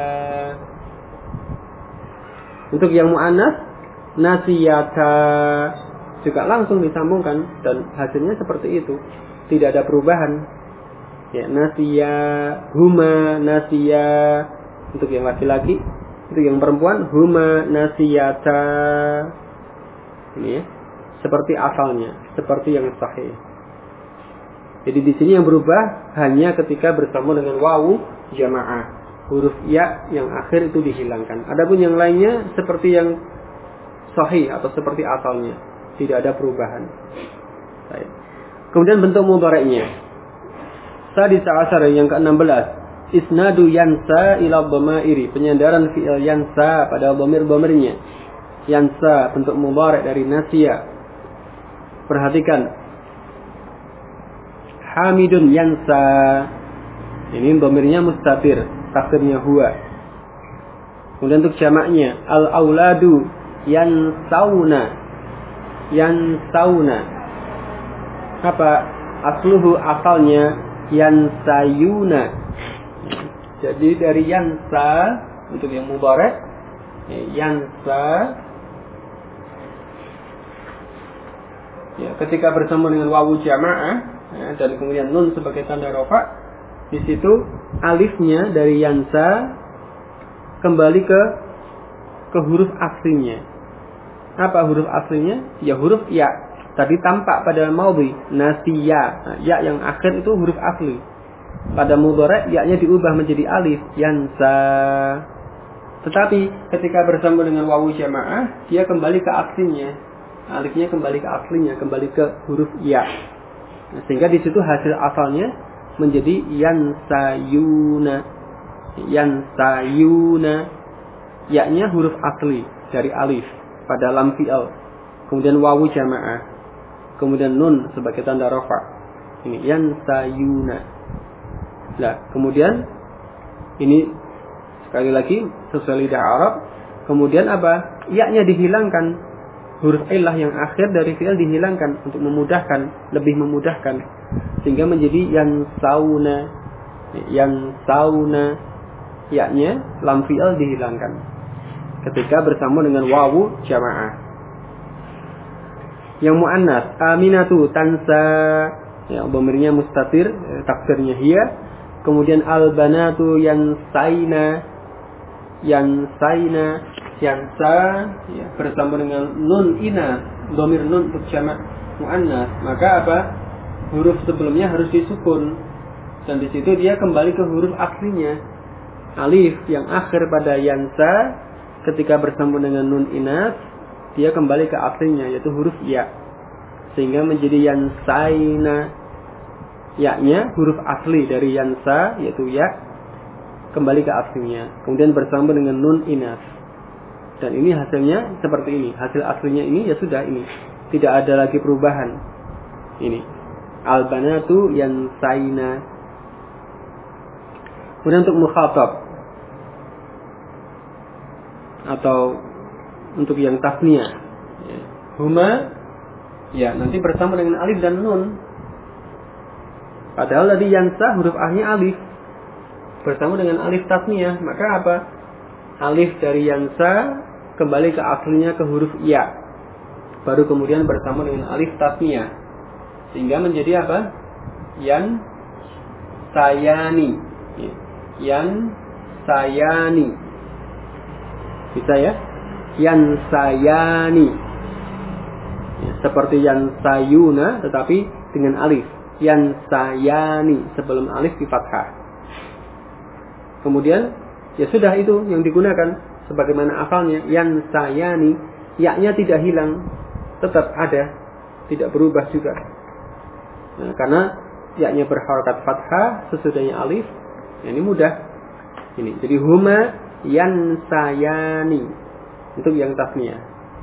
Untuk yang mu'annas, nasiyata, juga langsung disambungkan dan hasilnya seperti itu. Tidak ada perubahan. Ya, nasiya, huma, nasiya. Untuk yang laki-laki, untuk yang perempuan, huma, nasiyata. Ini ya, seperti asalnya, seperti yang sahih. Jadi di sini yang berubah hanya ketika bersambung dengan wawu jamaah. Huruf ya yang akhir itu dihilangkan. Adapun yang lainnya seperti yang sahih atau seperti asalnya. Tidak ada perubahan. Baik. Kemudian bentuk mudhari'nya. Sadis asar yang ke-16. Isnadu yansa ila dhamairi. Penyandaran fi'il yansa pada dhamir-dhamirnya. Yansa bentuk mudhari' dari nasiya. Perhatikan. Hamidun yansa. Ini dhamirnya mustatir, takdirnya huwa. Kemudian untuk jamaknya al-auladu yansauna. Yansauna. Apa? Asluhu asalnya yansayuna. Jadi dari yansa untuk yang mudhari' yansa. Ya, ketika bersambung dengan wawu jamaah, ya, dan kemudian nun sebagai tanda rafa, di situ alifnya dari yansa kembali ke huruf aslinya. Apa huruf aslinya? Ya huruf ya. Tadi tampak pada maudhi nasiya. Nah, ya yang akhir itu huruf asli. Pada mudhari' ya-nya diubah menjadi alif yansa. Tetapi ketika bersambung dengan wawu jamaah, dia kembali ke aslinya. Alifnya kembali ke aslinya, kembali ke huruf ya. Nah, sehingga di situ hasil asalnya menjadi yansayuna. Yansayuna. Ya-nya huruf asli dari alif. pada lam fi'al. Kemudian wawu jamaah. Kemudian nun sebagai tanda rafa. Ini yansayuna. Nah, kemudian ini sekali lagi sesuai lidah Arab. Kemudian apa? Ya-nya dihilangkan. Huruf illah yang akhir dari fi'il dihilangkan untuk memudahkan, lebih memudahkan, sehingga menjadi yansauna. Yansauna, ya-nya lam fi'il dihilangkan ketika bersama dengan wawu jamaah. Yang muannas, aminatu tansa, ya dhamirnya mustatir, takdirnya hiya. Kemudian albanatu yansaina, yansa, ya, bersama dengan nun inas, dhamir nun untuk jamak muannas, maka apa? Huruf sebelumnya harus disukun, dan di situ dia kembali ke huruf aslinya. Alif yang akhir pada yansa ketika bersambung dengan nun inas, dia kembali ke aslinya, yaitu huruf ya, sehingga menjadi yansaina. Ya-nya huruf asli dari yansa, yaitu ya, kembali ke aslinya, kemudian bersambung dengan nun inas. Dan ini hasilnya seperti ini. Hasil aslinya ini ya sudah ini. Tidak ada lagi perubahan. Ini. Albanatu yansaina. Kemudian untuk mukhatab atau untuk yang tasniyah, ya. Huma, ya nanti bersama dengan alif dan nun. Padahal tadi yansa huruf A-nya alif. Bersama dengan alif tasniyah, maka apa? Alif dari yansa kembali ke aslinya ke huruf ya. Baru kemudian bersama dengan alif tasniyah, sehingga menjadi apa? Yan sayani. Yan sayani. Bisa ya? Yan sayani. Ya, seperti yan sayuna tetapi dengan alif. Yan sayani sebelum alif di fathah. Kemudian ya sudah itu yang digunakan sebagaimana asalnya yan sayani, ya-nya tidak hilang, tetap ada, tidak berubah juga. Nah, karena ya-nya berharakat fathah sesudahnya alif, ya ini mudah. Ini jadi huma yan sayani untuk yang tasniyah.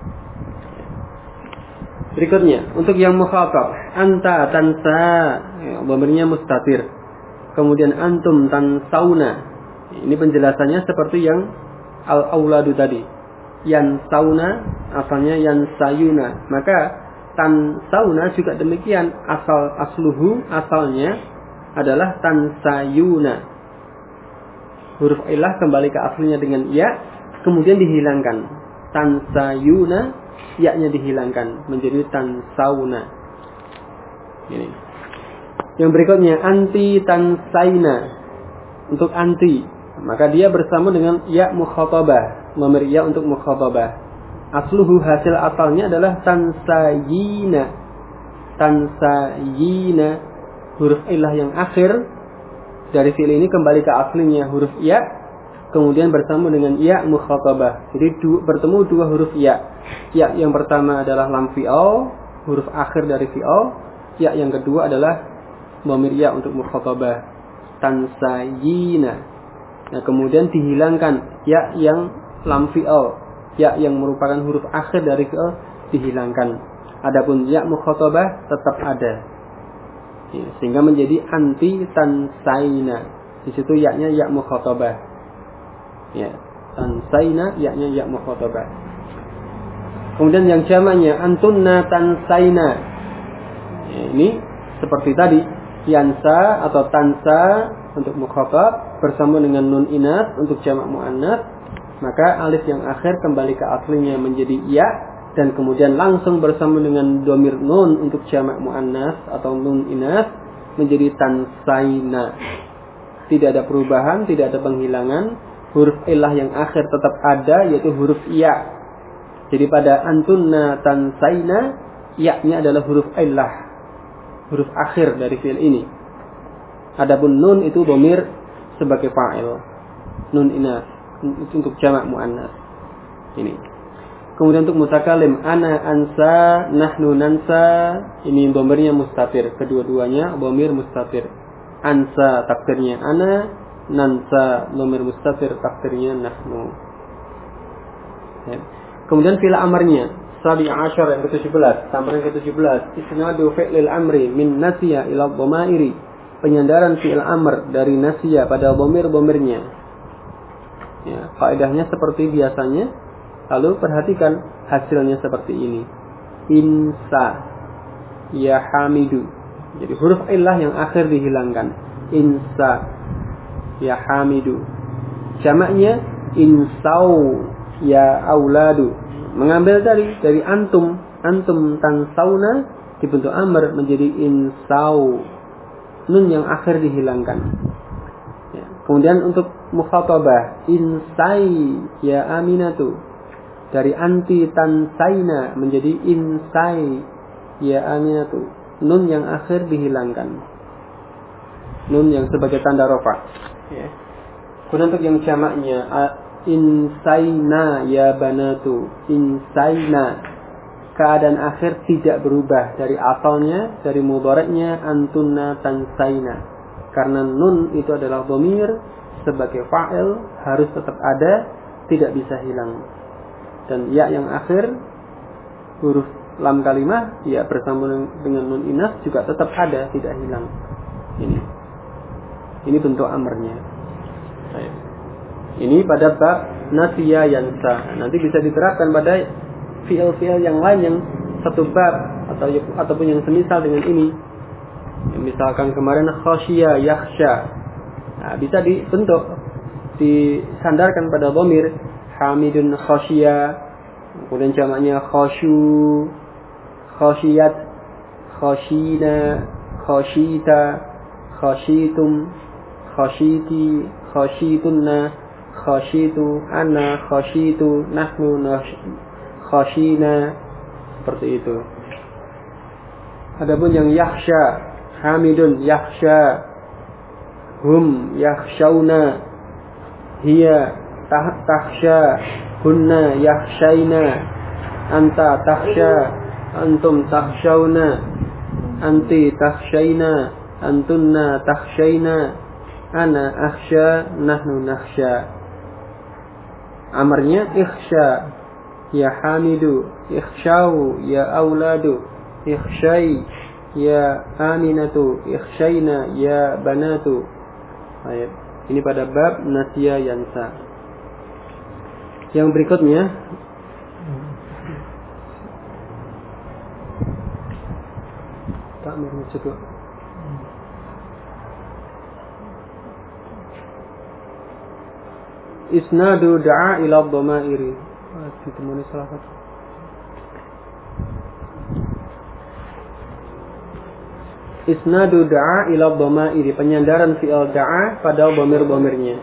Berikutnya untuk yang mukhatab, anta tansa, ya, dhamirnya mustatir. Kemudian antum tansauna. Ini penjelasannya seperti yang al-auladu tadi. Yansauna asalnya yansayuna. Maka tansauna juga demikian. Asalnya adalah tansayuna. Huruf ilah kembali ke aslinya dengan ya, kemudian dihilangkan. Tansayuna, ya-nya dihilangkan menjadi tansauna. Ini. Yang berikutnya anti tansaina. Untuk anti, maka dia bersama dengan ya mukhatabah, dhamir ya untuk mukhatabah. Asluhu hasil asalnya adalah tansayina. Tansayina, huruf ilah yang akhir dari fi'il ini kembali ke aslinya huruf ya, kemudian bersama dengan ya mukhatabah. Jadi bertemu dua huruf ya. Ya yang pertama adalah lam fi'al, huruf akhir dari fi'al. Ya yang kedua adalah dhamir ya untuk mukhatabah. Tansayina. Nah, kemudian dihilangkan ya yang lam fi'al, ya yang merupakan huruf akhir dari fi'al dihilangkan. Adapun ya mukhatabah tetap ada. Ya, sehingga menjadi anti tansaina. Di situ ya-nya ya mukhatabah. Ya, tansaina ya-nya ya mukhatabah. Kemudian yang jamaknya antunna tansaina. Ya, ini seperti tadi. Yansa atau tansa untuk mukhatab bersama dengan nun inas untuk jamak muannas, maka alif yang akhir kembali ke aslinya menjadi ya, dan kemudian langsung bersama dengan dhamir nun untuk jamak muannas atau nun inas menjadi tansaina. Tidak ada perubahan, tidak ada penghilangan. Huruf ilah yang akhir tetap ada, yaitu huruf ya. Jadi pada antunna tansaina, ya-nya adalah huruf ilah, huruf akhir dari fi'il ini. Adapun nun itu dhamir sebagai fa'il. Nun inas untuk jamak muannas. Ini. Kemudian untuk mutakalim, ana ansa, nahnu nansa, ini dhamirnya mustatir. Kedua-duanya dhamir mustatir. Ansa takdirnya ana, nansa dhamir mustatir takdirnya nahnu. Ya. Kemudian fi'il amarnya Sabi Ashar yang ke-17, tambahan ke-17, isnadu fi'lil amri min nasiya ila dhamairi, penyandaran fi'il amr dari nasiya pada dhamir-dhamirnya. Ya, faedahnya seperti biasanya. Lalu perhatikan hasilnya seperti ini. Insa ya hamidu. Jadi huruf illah yang akhir dihilangkan. Insa ya hamidu. Jamaknya insau ya auladu. Mengambil dari antum tansauna dibentuk amr menjadi insau. Nun yang akhir dihilangkan. Ya. Kemudian untuk mukhatabah insai ya aminatu. Dari anti tansaina menjadi insai ya aminatu. Nun yang akhir dihilangkan. Nun yang sebagai tanda rafa. Ya. Kemudian untuk yang jamaknya insaina ya banatu. Insaina. Keadaan akhir tidak berubah dari asalnya, dari mudhari'nya antunna tansaina. Karena nun itu adalah dhamir sebagai fa'il harus tetap ada, tidak bisa hilang. Dan ya yang akhir huruf lam kalimah ya bersambung dengan nun inas juga tetap ada, tidak hilang. Ini bentuk amrnya. Ini pada bab nasiya yansa. Nanti bisa diterapkan pada fi'il-fi'il yang lain yang satu bab ataupun yang semisal dengan ini. Misalkan kemarin khasyiya yakhsha. Nah, bisa dibentuk disandarkan pada dhamir hamidun khasyiya. Kemudian jamaknya khasyu, khasiyat, khashina, khashita, khashitum, khashiti, khashitunna, khashitu, ana, khashitu, nahnu, khashina, seperti itu. Adapun yang yakhsha, hamidun yakhsha, hum yakhshawna, hiya takhsha, hunna yakhshayna, anta takhsha, antum takhshawna, anti takhshayna, antunna takhshayna, ana akhsha, nahnu nakhsha. Amarnya ikhsha ya hamidu, ikhshau ya auladu, ikhshai ya aminatu, ikhshaina ya banatu. Baik. Ini pada bab nasiya yansa. Yang berikutnya tak mau cukup. Isnadu da'a ila dhamairi. Ditemani salah satu. Isnadu da'a ila dhamairi, penyandaran fi'il da'a pada dhamir-dhamirnya.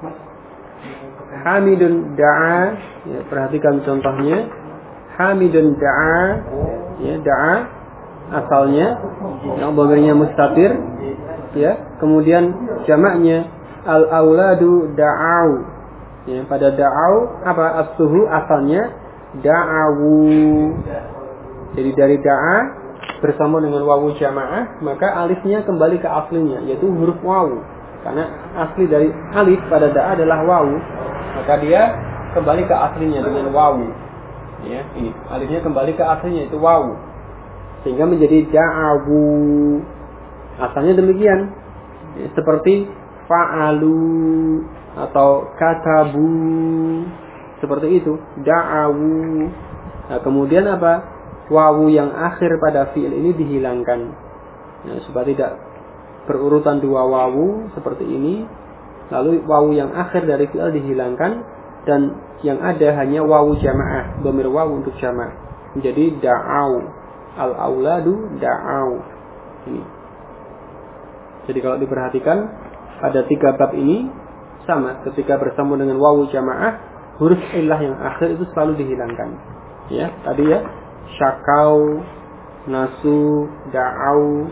Hamidun da'a, ya, perhatikan contohnya. Hamidun da'a, ya, da'a asalnya yang dhamirnya mustatir, ya. Kemudian jamaknya al-auladu da'au. Ya, pada da'au apa as-suhu asalnya da'awu. Jadi dari da'a bersama dengan wawu jamaah, maka alifnya kembali ke aslinya, yaitu huruf wawu. Karena asli dari alif pada da'a adalah wawu, maka dia kembali ke aslinya dengan wawu. Ya, ini alifnya kembali ke aslinya itu wawu, sehingga menjadi da'awu. Asalnya demikian, ya, seperti fa'alu atau katabu, seperti itu, da'awu. Nah, kemudian apa? Wawu yang akhir pada fi'il ini dihilangkan. Nah, supaya tidak berurutan dua wawu seperti ini. Lalu wawu yang akhir dari fi'il dihilangkan dan yang ada hanya wawu jamaah, dhamir wawu untuk jamaah. Menjadi da'au. Al-auladu da'au. Ini. Jadi kalau diperhatikan pada tiga bab ini sama, ketika bersambung dengan wawu jamaah, huruf illah yang akhir itu selalu dihilangkan. Ya, tadi ya, syakau, nasu, da'au.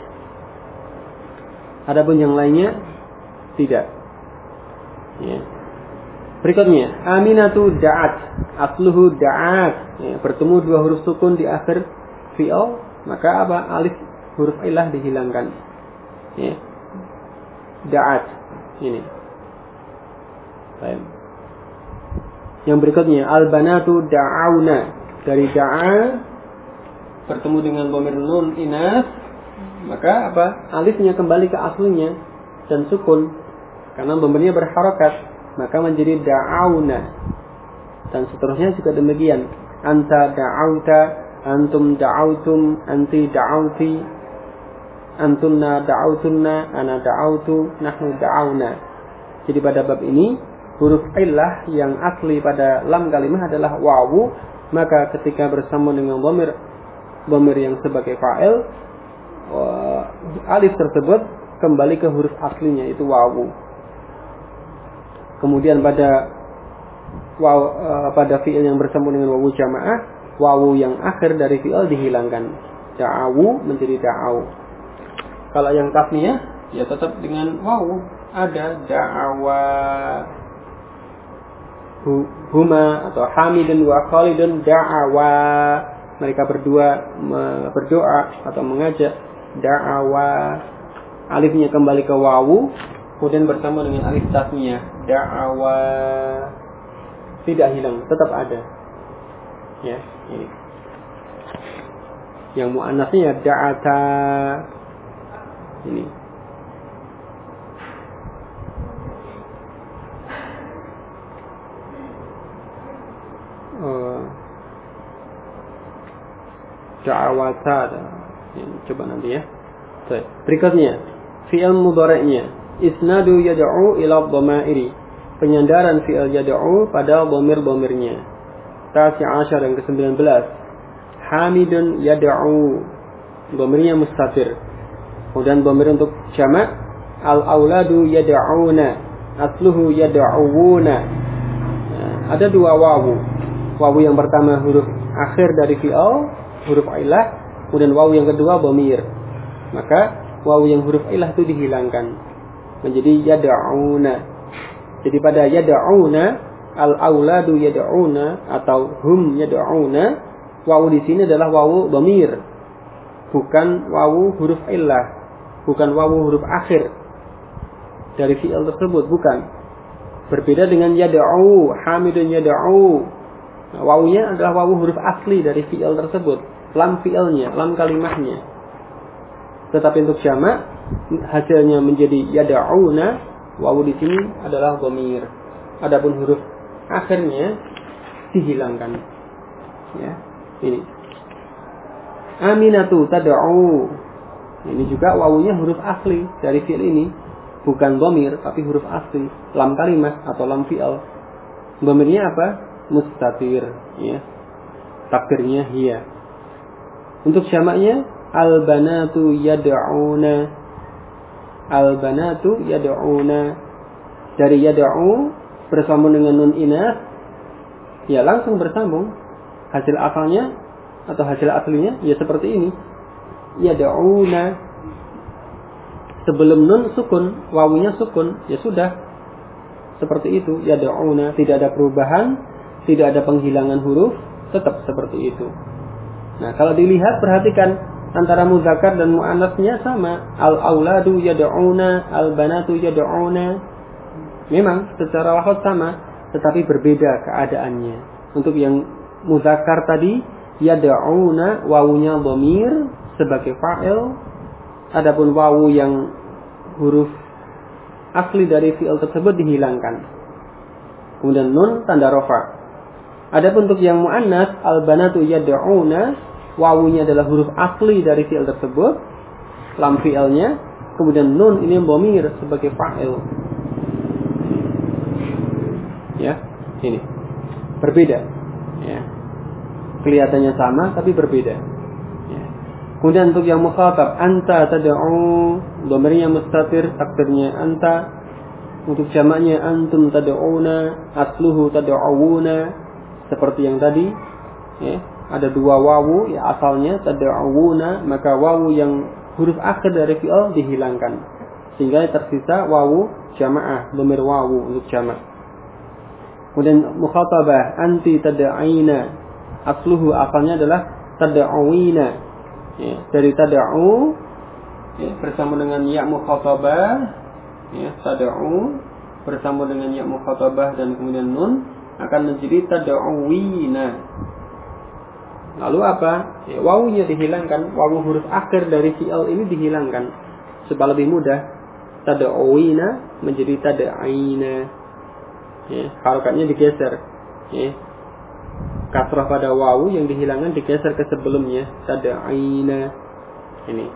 Adapun yang lainnya tidak. Ya. Berikutnya, aminatu da'at, asluhu da'at. Ya, bertemu dua huruf sukun di akhir fi'il, maka apa? Alif huruf illah dihilangkan. Ya. Da'at. Ini. Baik. Yang berikutnya al-banatu da'auna, dari da'a bertemu dengan dhamir nun inas, maka apa? Alifnya kembali ke aslinya dan sukun karena dhamirnya berharakat, maka menjadi da'auna. Dan seterusnya juga demikian. Anta da'auta, antum da'autum, anti da'auti, antunna da'autunna, ana da'autu, nahnu da'auna. Jadi pada bab ini huruf illah yang asli pada lam kalimah adalah wawu, maka ketika bersama dengan dhamir yang sebagai fa'il, alif tersebut kembali ke huruf aslinya, itu wawu. Kemudian pada fi'il yang bersambung dengan wawu jamaah, wawu yang akhir dari fi'il dihilangkan, da'awu menjadi da'au. Kalau yang tasniyah ya tetap dengan wawu, ada da'awa, huma atau hamidun wa khalidun da'awa, mereka berdua berdoa atau mengajak, da'awa, alifnya kembali ke wawu, kemudian bersama dengan alif tasniyah, da'awa, tidak hilang, tetap ada. Ya, ini. Yang muannasnya da'ata. Ini. Da'awata. Coba nanti ya. Berikutnya, fi'il mudhari'nya isnadu yad'u ila dhamairi, penyandaran fi'il yad'u pada dhamir-dhamirnya. Tasi'asyar yang ke-19, hamidun yad'u, dhamirnya mustatir. Kemudian dhamir untuk jamak, al-auladu yad'una, asluhu yad'uuna. Ada dua wawu. Wawu yang pertama huruf akhir dari fi'il, huruf ilah, kemudian wawu yang kedua dhamir. Maka wawu yang huruf ilah itu dihilangkan menjadi yad'una. Jadi pada yad'una, al-auladu yad'una atau hum yad'una, wawu di sini adalah wawu dhamir, bukan wawu huruf illah, bukan wawu huruf akhir dari fi'il tersebut, bukan. Berbeda dengan yad'u, hamidun yad'u. Nah, wawunya adalah wawu huruf asli dari fi'il tersebut, lam fi'ilnya, lam kalimahnya. Tetapi untuk jamak hasilnya menjadi yad'una, wawu di sini adalah dhamir. Adapun huruf akhirnya dihilangkan. Ya, ini. Aminatu tad'u. Ini juga wawunya huruf asli dari fi'il ini, bukan dhamir tapi huruf asli, lam kalimat atau lam fi'il. Dhamirnya apa? Mustatir, ya. Takdirnya hiya. Untuk jamaknya al-banatu yad'una. Al-banatu yad'una, dari yad'u bersambung dengan nun inas, ya langsung bersambung. Hasil asalnya atau hasil aslinya ya seperti ini, yad'una. Sebelum nun sukun, wawunya sukun, ya sudah seperti itu, yad'una, tidak ada perubahan, tidak ada penghilangan huruf, tetap seperti itu. Nah, kalau dilihat, perhatikan antara muzakkar dan muannasnya sama. Al-auladu yad'una, al-banatu yad'una. Memang secara lafaz sama, tetapi berbeda keadaannya. Untuk yang muzakkar tadi, yad'una, wawunya dhamir sebagai fa'il. Adapun wawu yang huruf asli dari fi'il tersebut dihilangkan. Kemudian nun tanda rafa. Adapun untuk yang muannas, al-banatu yad'una, wawunya adalah huruf asli dari fi'il tersebut, lam fi'ilnya, kemudian nun ini dhamir sebagai fa'il. Ya, ini berbeda. Ya, kelihatannya sama tapi berbeda. Ya. Kemudian untuk yang mukhatab, anta tad'u, dhamirnya mustatir, takdirnya anta. Untuk jamaknya antum tad'una, asluhu tad'uuna. Seperti yang tadi, ya, ada dua wawu, ya asalnya tad'uuna, maka wawu yang huruf akhir dari fi'il dihilangkan, sehingga tersisa wawu jamaah, dhamir wawu untuk jamak. Kemudian mukhatabah, anti tad'ina, asluhu asalnya adalah tad'uina, ya, dari tad'u, ya, bersama dengan ya mukhatabah, ya, tad'u bersama dengan ya mukhatabah dan kemudian nun, akan menjadi tad'uwina. Lalu apa? Ya, wawunya dihilangkan, wawu huruf akhir dari fi'il ini dihilangkan. Supaya lebih mudah, tad'uwina menjadi tad'aina. Ya, harokatnya digeser. Ya. Kasrah pada wawu yang dihilangkan digeser ke sebelumnya, tad'aina. Ini.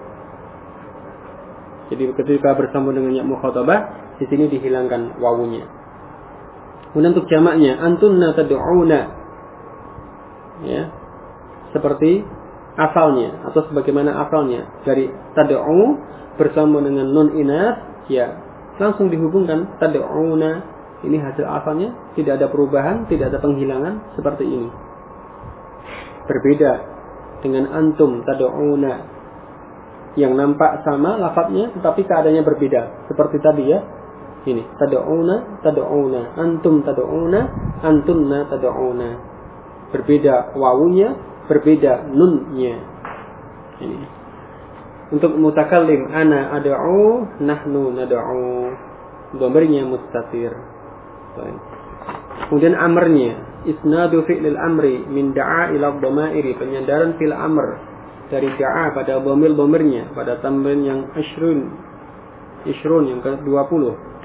Jadi ketika bersambung dengan ya mukhatabah, di sini dihilangkan wawunya. Kemudian untuk jamaknya, antunna tad'una. Ya. Seperti asalnya atau sebagaimana asalnya dari tad'u bersambung dengan nun inas, ya langsung dihubungkan tad'una. Ini hasil asalnya, tidak ada perubahan, tidak ada penghilangan seperti ini. Berbeda dengan antum tad'una yang nampak sama lafadznya tetapi keadaannya berbeda. Seperti tadi ya. Ini tad'una, tad'una, antum tad'una, antunna tad'una. Berbeda wawunya, berbeda nunnya. Ini. Untuk mutakallim ana ad'u, nahnu nad'u. Dhamirnya mustatir. Kemudian amrnya, isnadu fi'lil amri min da'a ila dhamairi, penyandaran fi'il amr dari da'a pada dhamir-dhamirnya pada tamrin yang ishrun yang ke-20.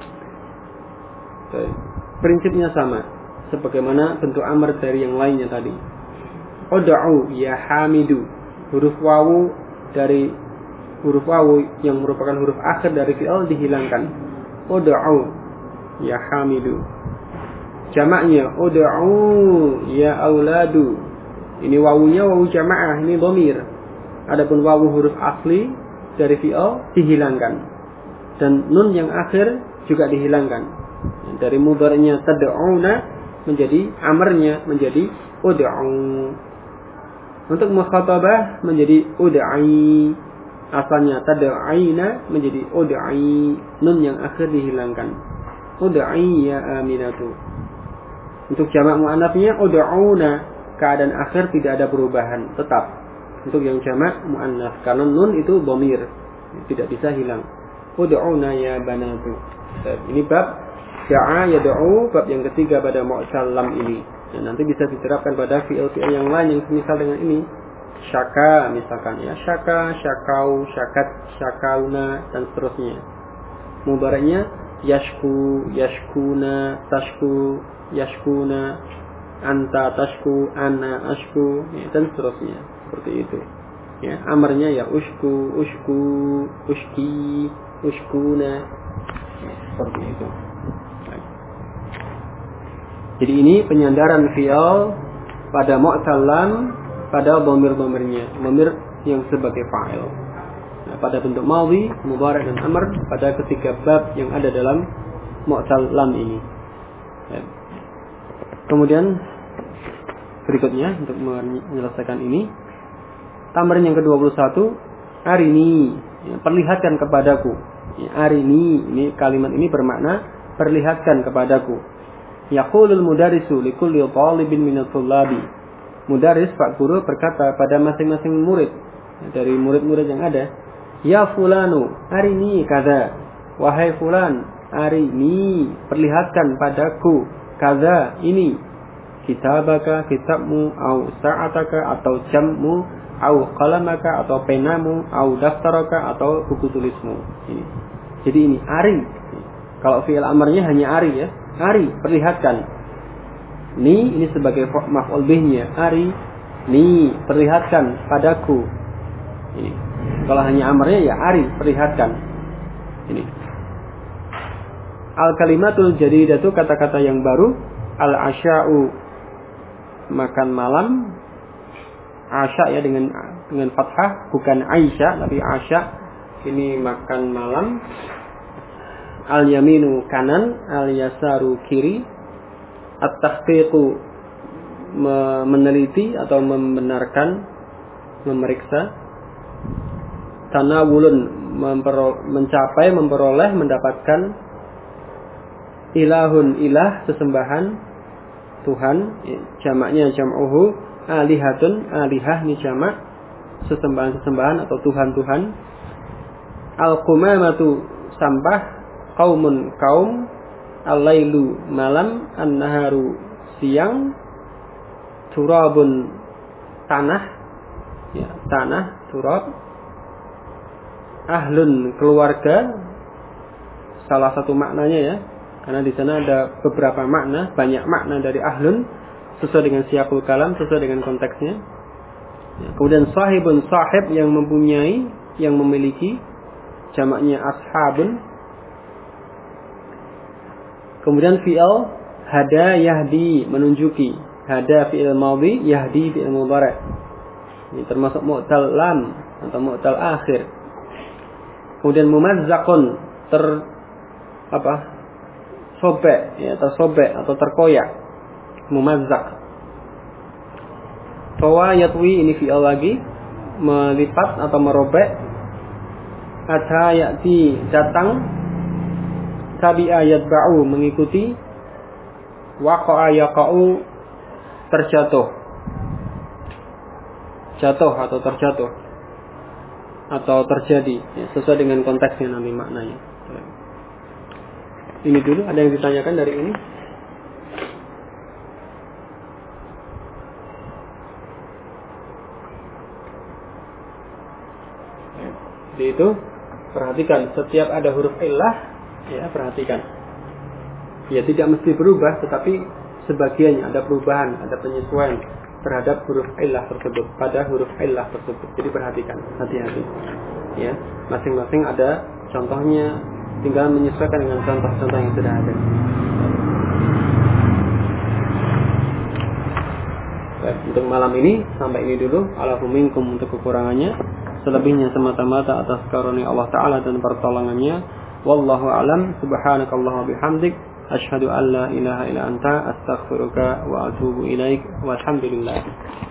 Prinsipnya sama sebagaimana bentuk amr dari yang lainnya tadi. Ud'u ya hamidu, huruf wawu dari huruf wawu yang merupakan huruf akhir dari fi'il dihilangkan. Ud'u ya hamidu. Jamaknya ud'u ya auladu. Ini wawunya wawu jamaah, ini dhamir. Adapun wawu huruf asli dari fi'il dihilangkan. Dan nun yang akhir juga dihilangkan. Dari mudhari'nya tad'una menjadi amrnya menjadi ud'u. Untuk mukhatabah menjadi ud'i. Asalnya tad'aina menjadi ud'i. Nun yang akhir dihilangkan. Ud'i ya aminatu. Untuk jamak muannats-nya ud'una, keadaan akhir tidak ada perubahan, tetap. Untuk yang jamak muannats karena nun itu dhamir, tidak bisa hilang. Ud'una ya banatu. Ini bab da'a yad'u, bab yang ketiga pada mu'tal lam ini. Dan nanti bisa diterapkan pada fi'il-fi'il yang lain yang semisal dengan ini. Syaka misalkan ya, syaka, syakau, syakat, syakauna dan seterusnya. Mudhari'nya yashku, yashkuna, tashku, yashkuna, anta tashku, ana ashku, ya, dan seterusnya. Seperti itu. Ya, amarnya ya ushku, ushku, ushki, ushkuna. Ya, seperti itu. Jadi ini penyandaran fi'il pada mu'tal lam pada dhamir-dhamirnya, dhamir yang sebagai fa'il. Nah, pada bentuk madhi, mudhari' dan amr pada ketiga bab yang ada dalam mu'tal lam ini. Ya. Kemudian berikutnya untuk menyelesaikan ini, tamrin yang ke-21, arini, ya, perlihatkan kepadaku. Ya, arini, ini kalimat ini bermakna perlihatkan kepadaku. Yaqulul mudarrisu likulli talibin minat thullabi. Mudarris, Pak Guru, berkata pada masing-masing murid dari murid-murid yang ada, ya fulanu, arini kada. Wahai fulan, arini, perlihatkan padaku kada ini. Kitabaka, kitabmu, au sa'ataka atau jammu, au qalamaka atau penamu, au daftaraka atau buku tulismu. Ini. Jadi ini ari. Kalau fi'il amarnya hanya ari ya. Ari, perlihatkan. Ini sebagai maf'ul bihnya. Ari, ni, perlihatkan padaku. Ini. Kalau hanya amarnya ya ari, perlihatkan. Ini. Al-kalimatul jadidatu, kata-kata yang baru. Al-asya'u, makan malam. Asya ya dengan fathah, bukan Aisyah tapi Asya. Ini makan malam. Al-yaminu kanan, al-yasaru kiri. At-tahqiqu meneliti atau membenarkan, memeriksa. Tanawulun mencapai, memperoleh, mendapatkan. Ilahun ilah, sesembahan Tuhan, jamaknya jam'uhu. Alihatun, alihah ni jamak, sesembahan-sesembahan atau Tuhan-Tuhan. Al-qumamatu, sampah. Qaumun, kaum. Al-lailu, malam. An-naharu, siang, turabun tanah, ya, tanah, turab, ahlun keluarga, salah satu maknanya ya, karena di sana ada beberapa makna, banyak makna dari ahlun sesuai dengan siyaqul kalam, sesuai dengan konteksnya. Ya, kemudian sahibun, sahib yang mempunyai, yang memiliki, jamaknya ashabun. Kemudian fi'il hada yahdi, menunjuki. Hada fi'il madhi, yahdi fi'il mudhari'. Ini termasuk mu'tal lam atau mu'tal akhir. Kemudian mumazzaqun, sobek, ya, tersobek atau terkoyak. Mumazzaq. Fawa yatwi, ini fi'il lagi, melipat atau merobek. Ata ya'ti, datang. Tabi'a yatba'u, mengikuti. Waqa'a yaqa'u, terjatuh. Jatuh atau terjatuh. Atau terjadi, ya, sesuai dengan konteksnya nanti maknanya. Ini dulu, ada yang ditanyakan dari ini? Jadi itu, perhatikan, setiap ada huruf illah, ya, perhatikan. Ya, tidak mesti berubah, tetapi sebagiannya ada perubahan, ada penyesuaian terhadap huruf illah tersebut, pada huruf illah tersebut. Jadi perhatikan, hati-hati. Ya, masing-masing ada contohnya, tinggal menyesuaikan dengan contoh-contoh yang sudah ada. Baik, untuk malam ini sampai ini dulu. Alafu minkum untuk kekurangannya, selebihnya semata-mata atas karunia Allah Ta'ala dan pertolongannya. Wallahu a'lam. Subhanakallah wa bihamdik, asyhadu an la ilaha illa anta, astaghfiruka wa atubu ilaik. Walhamdulillah.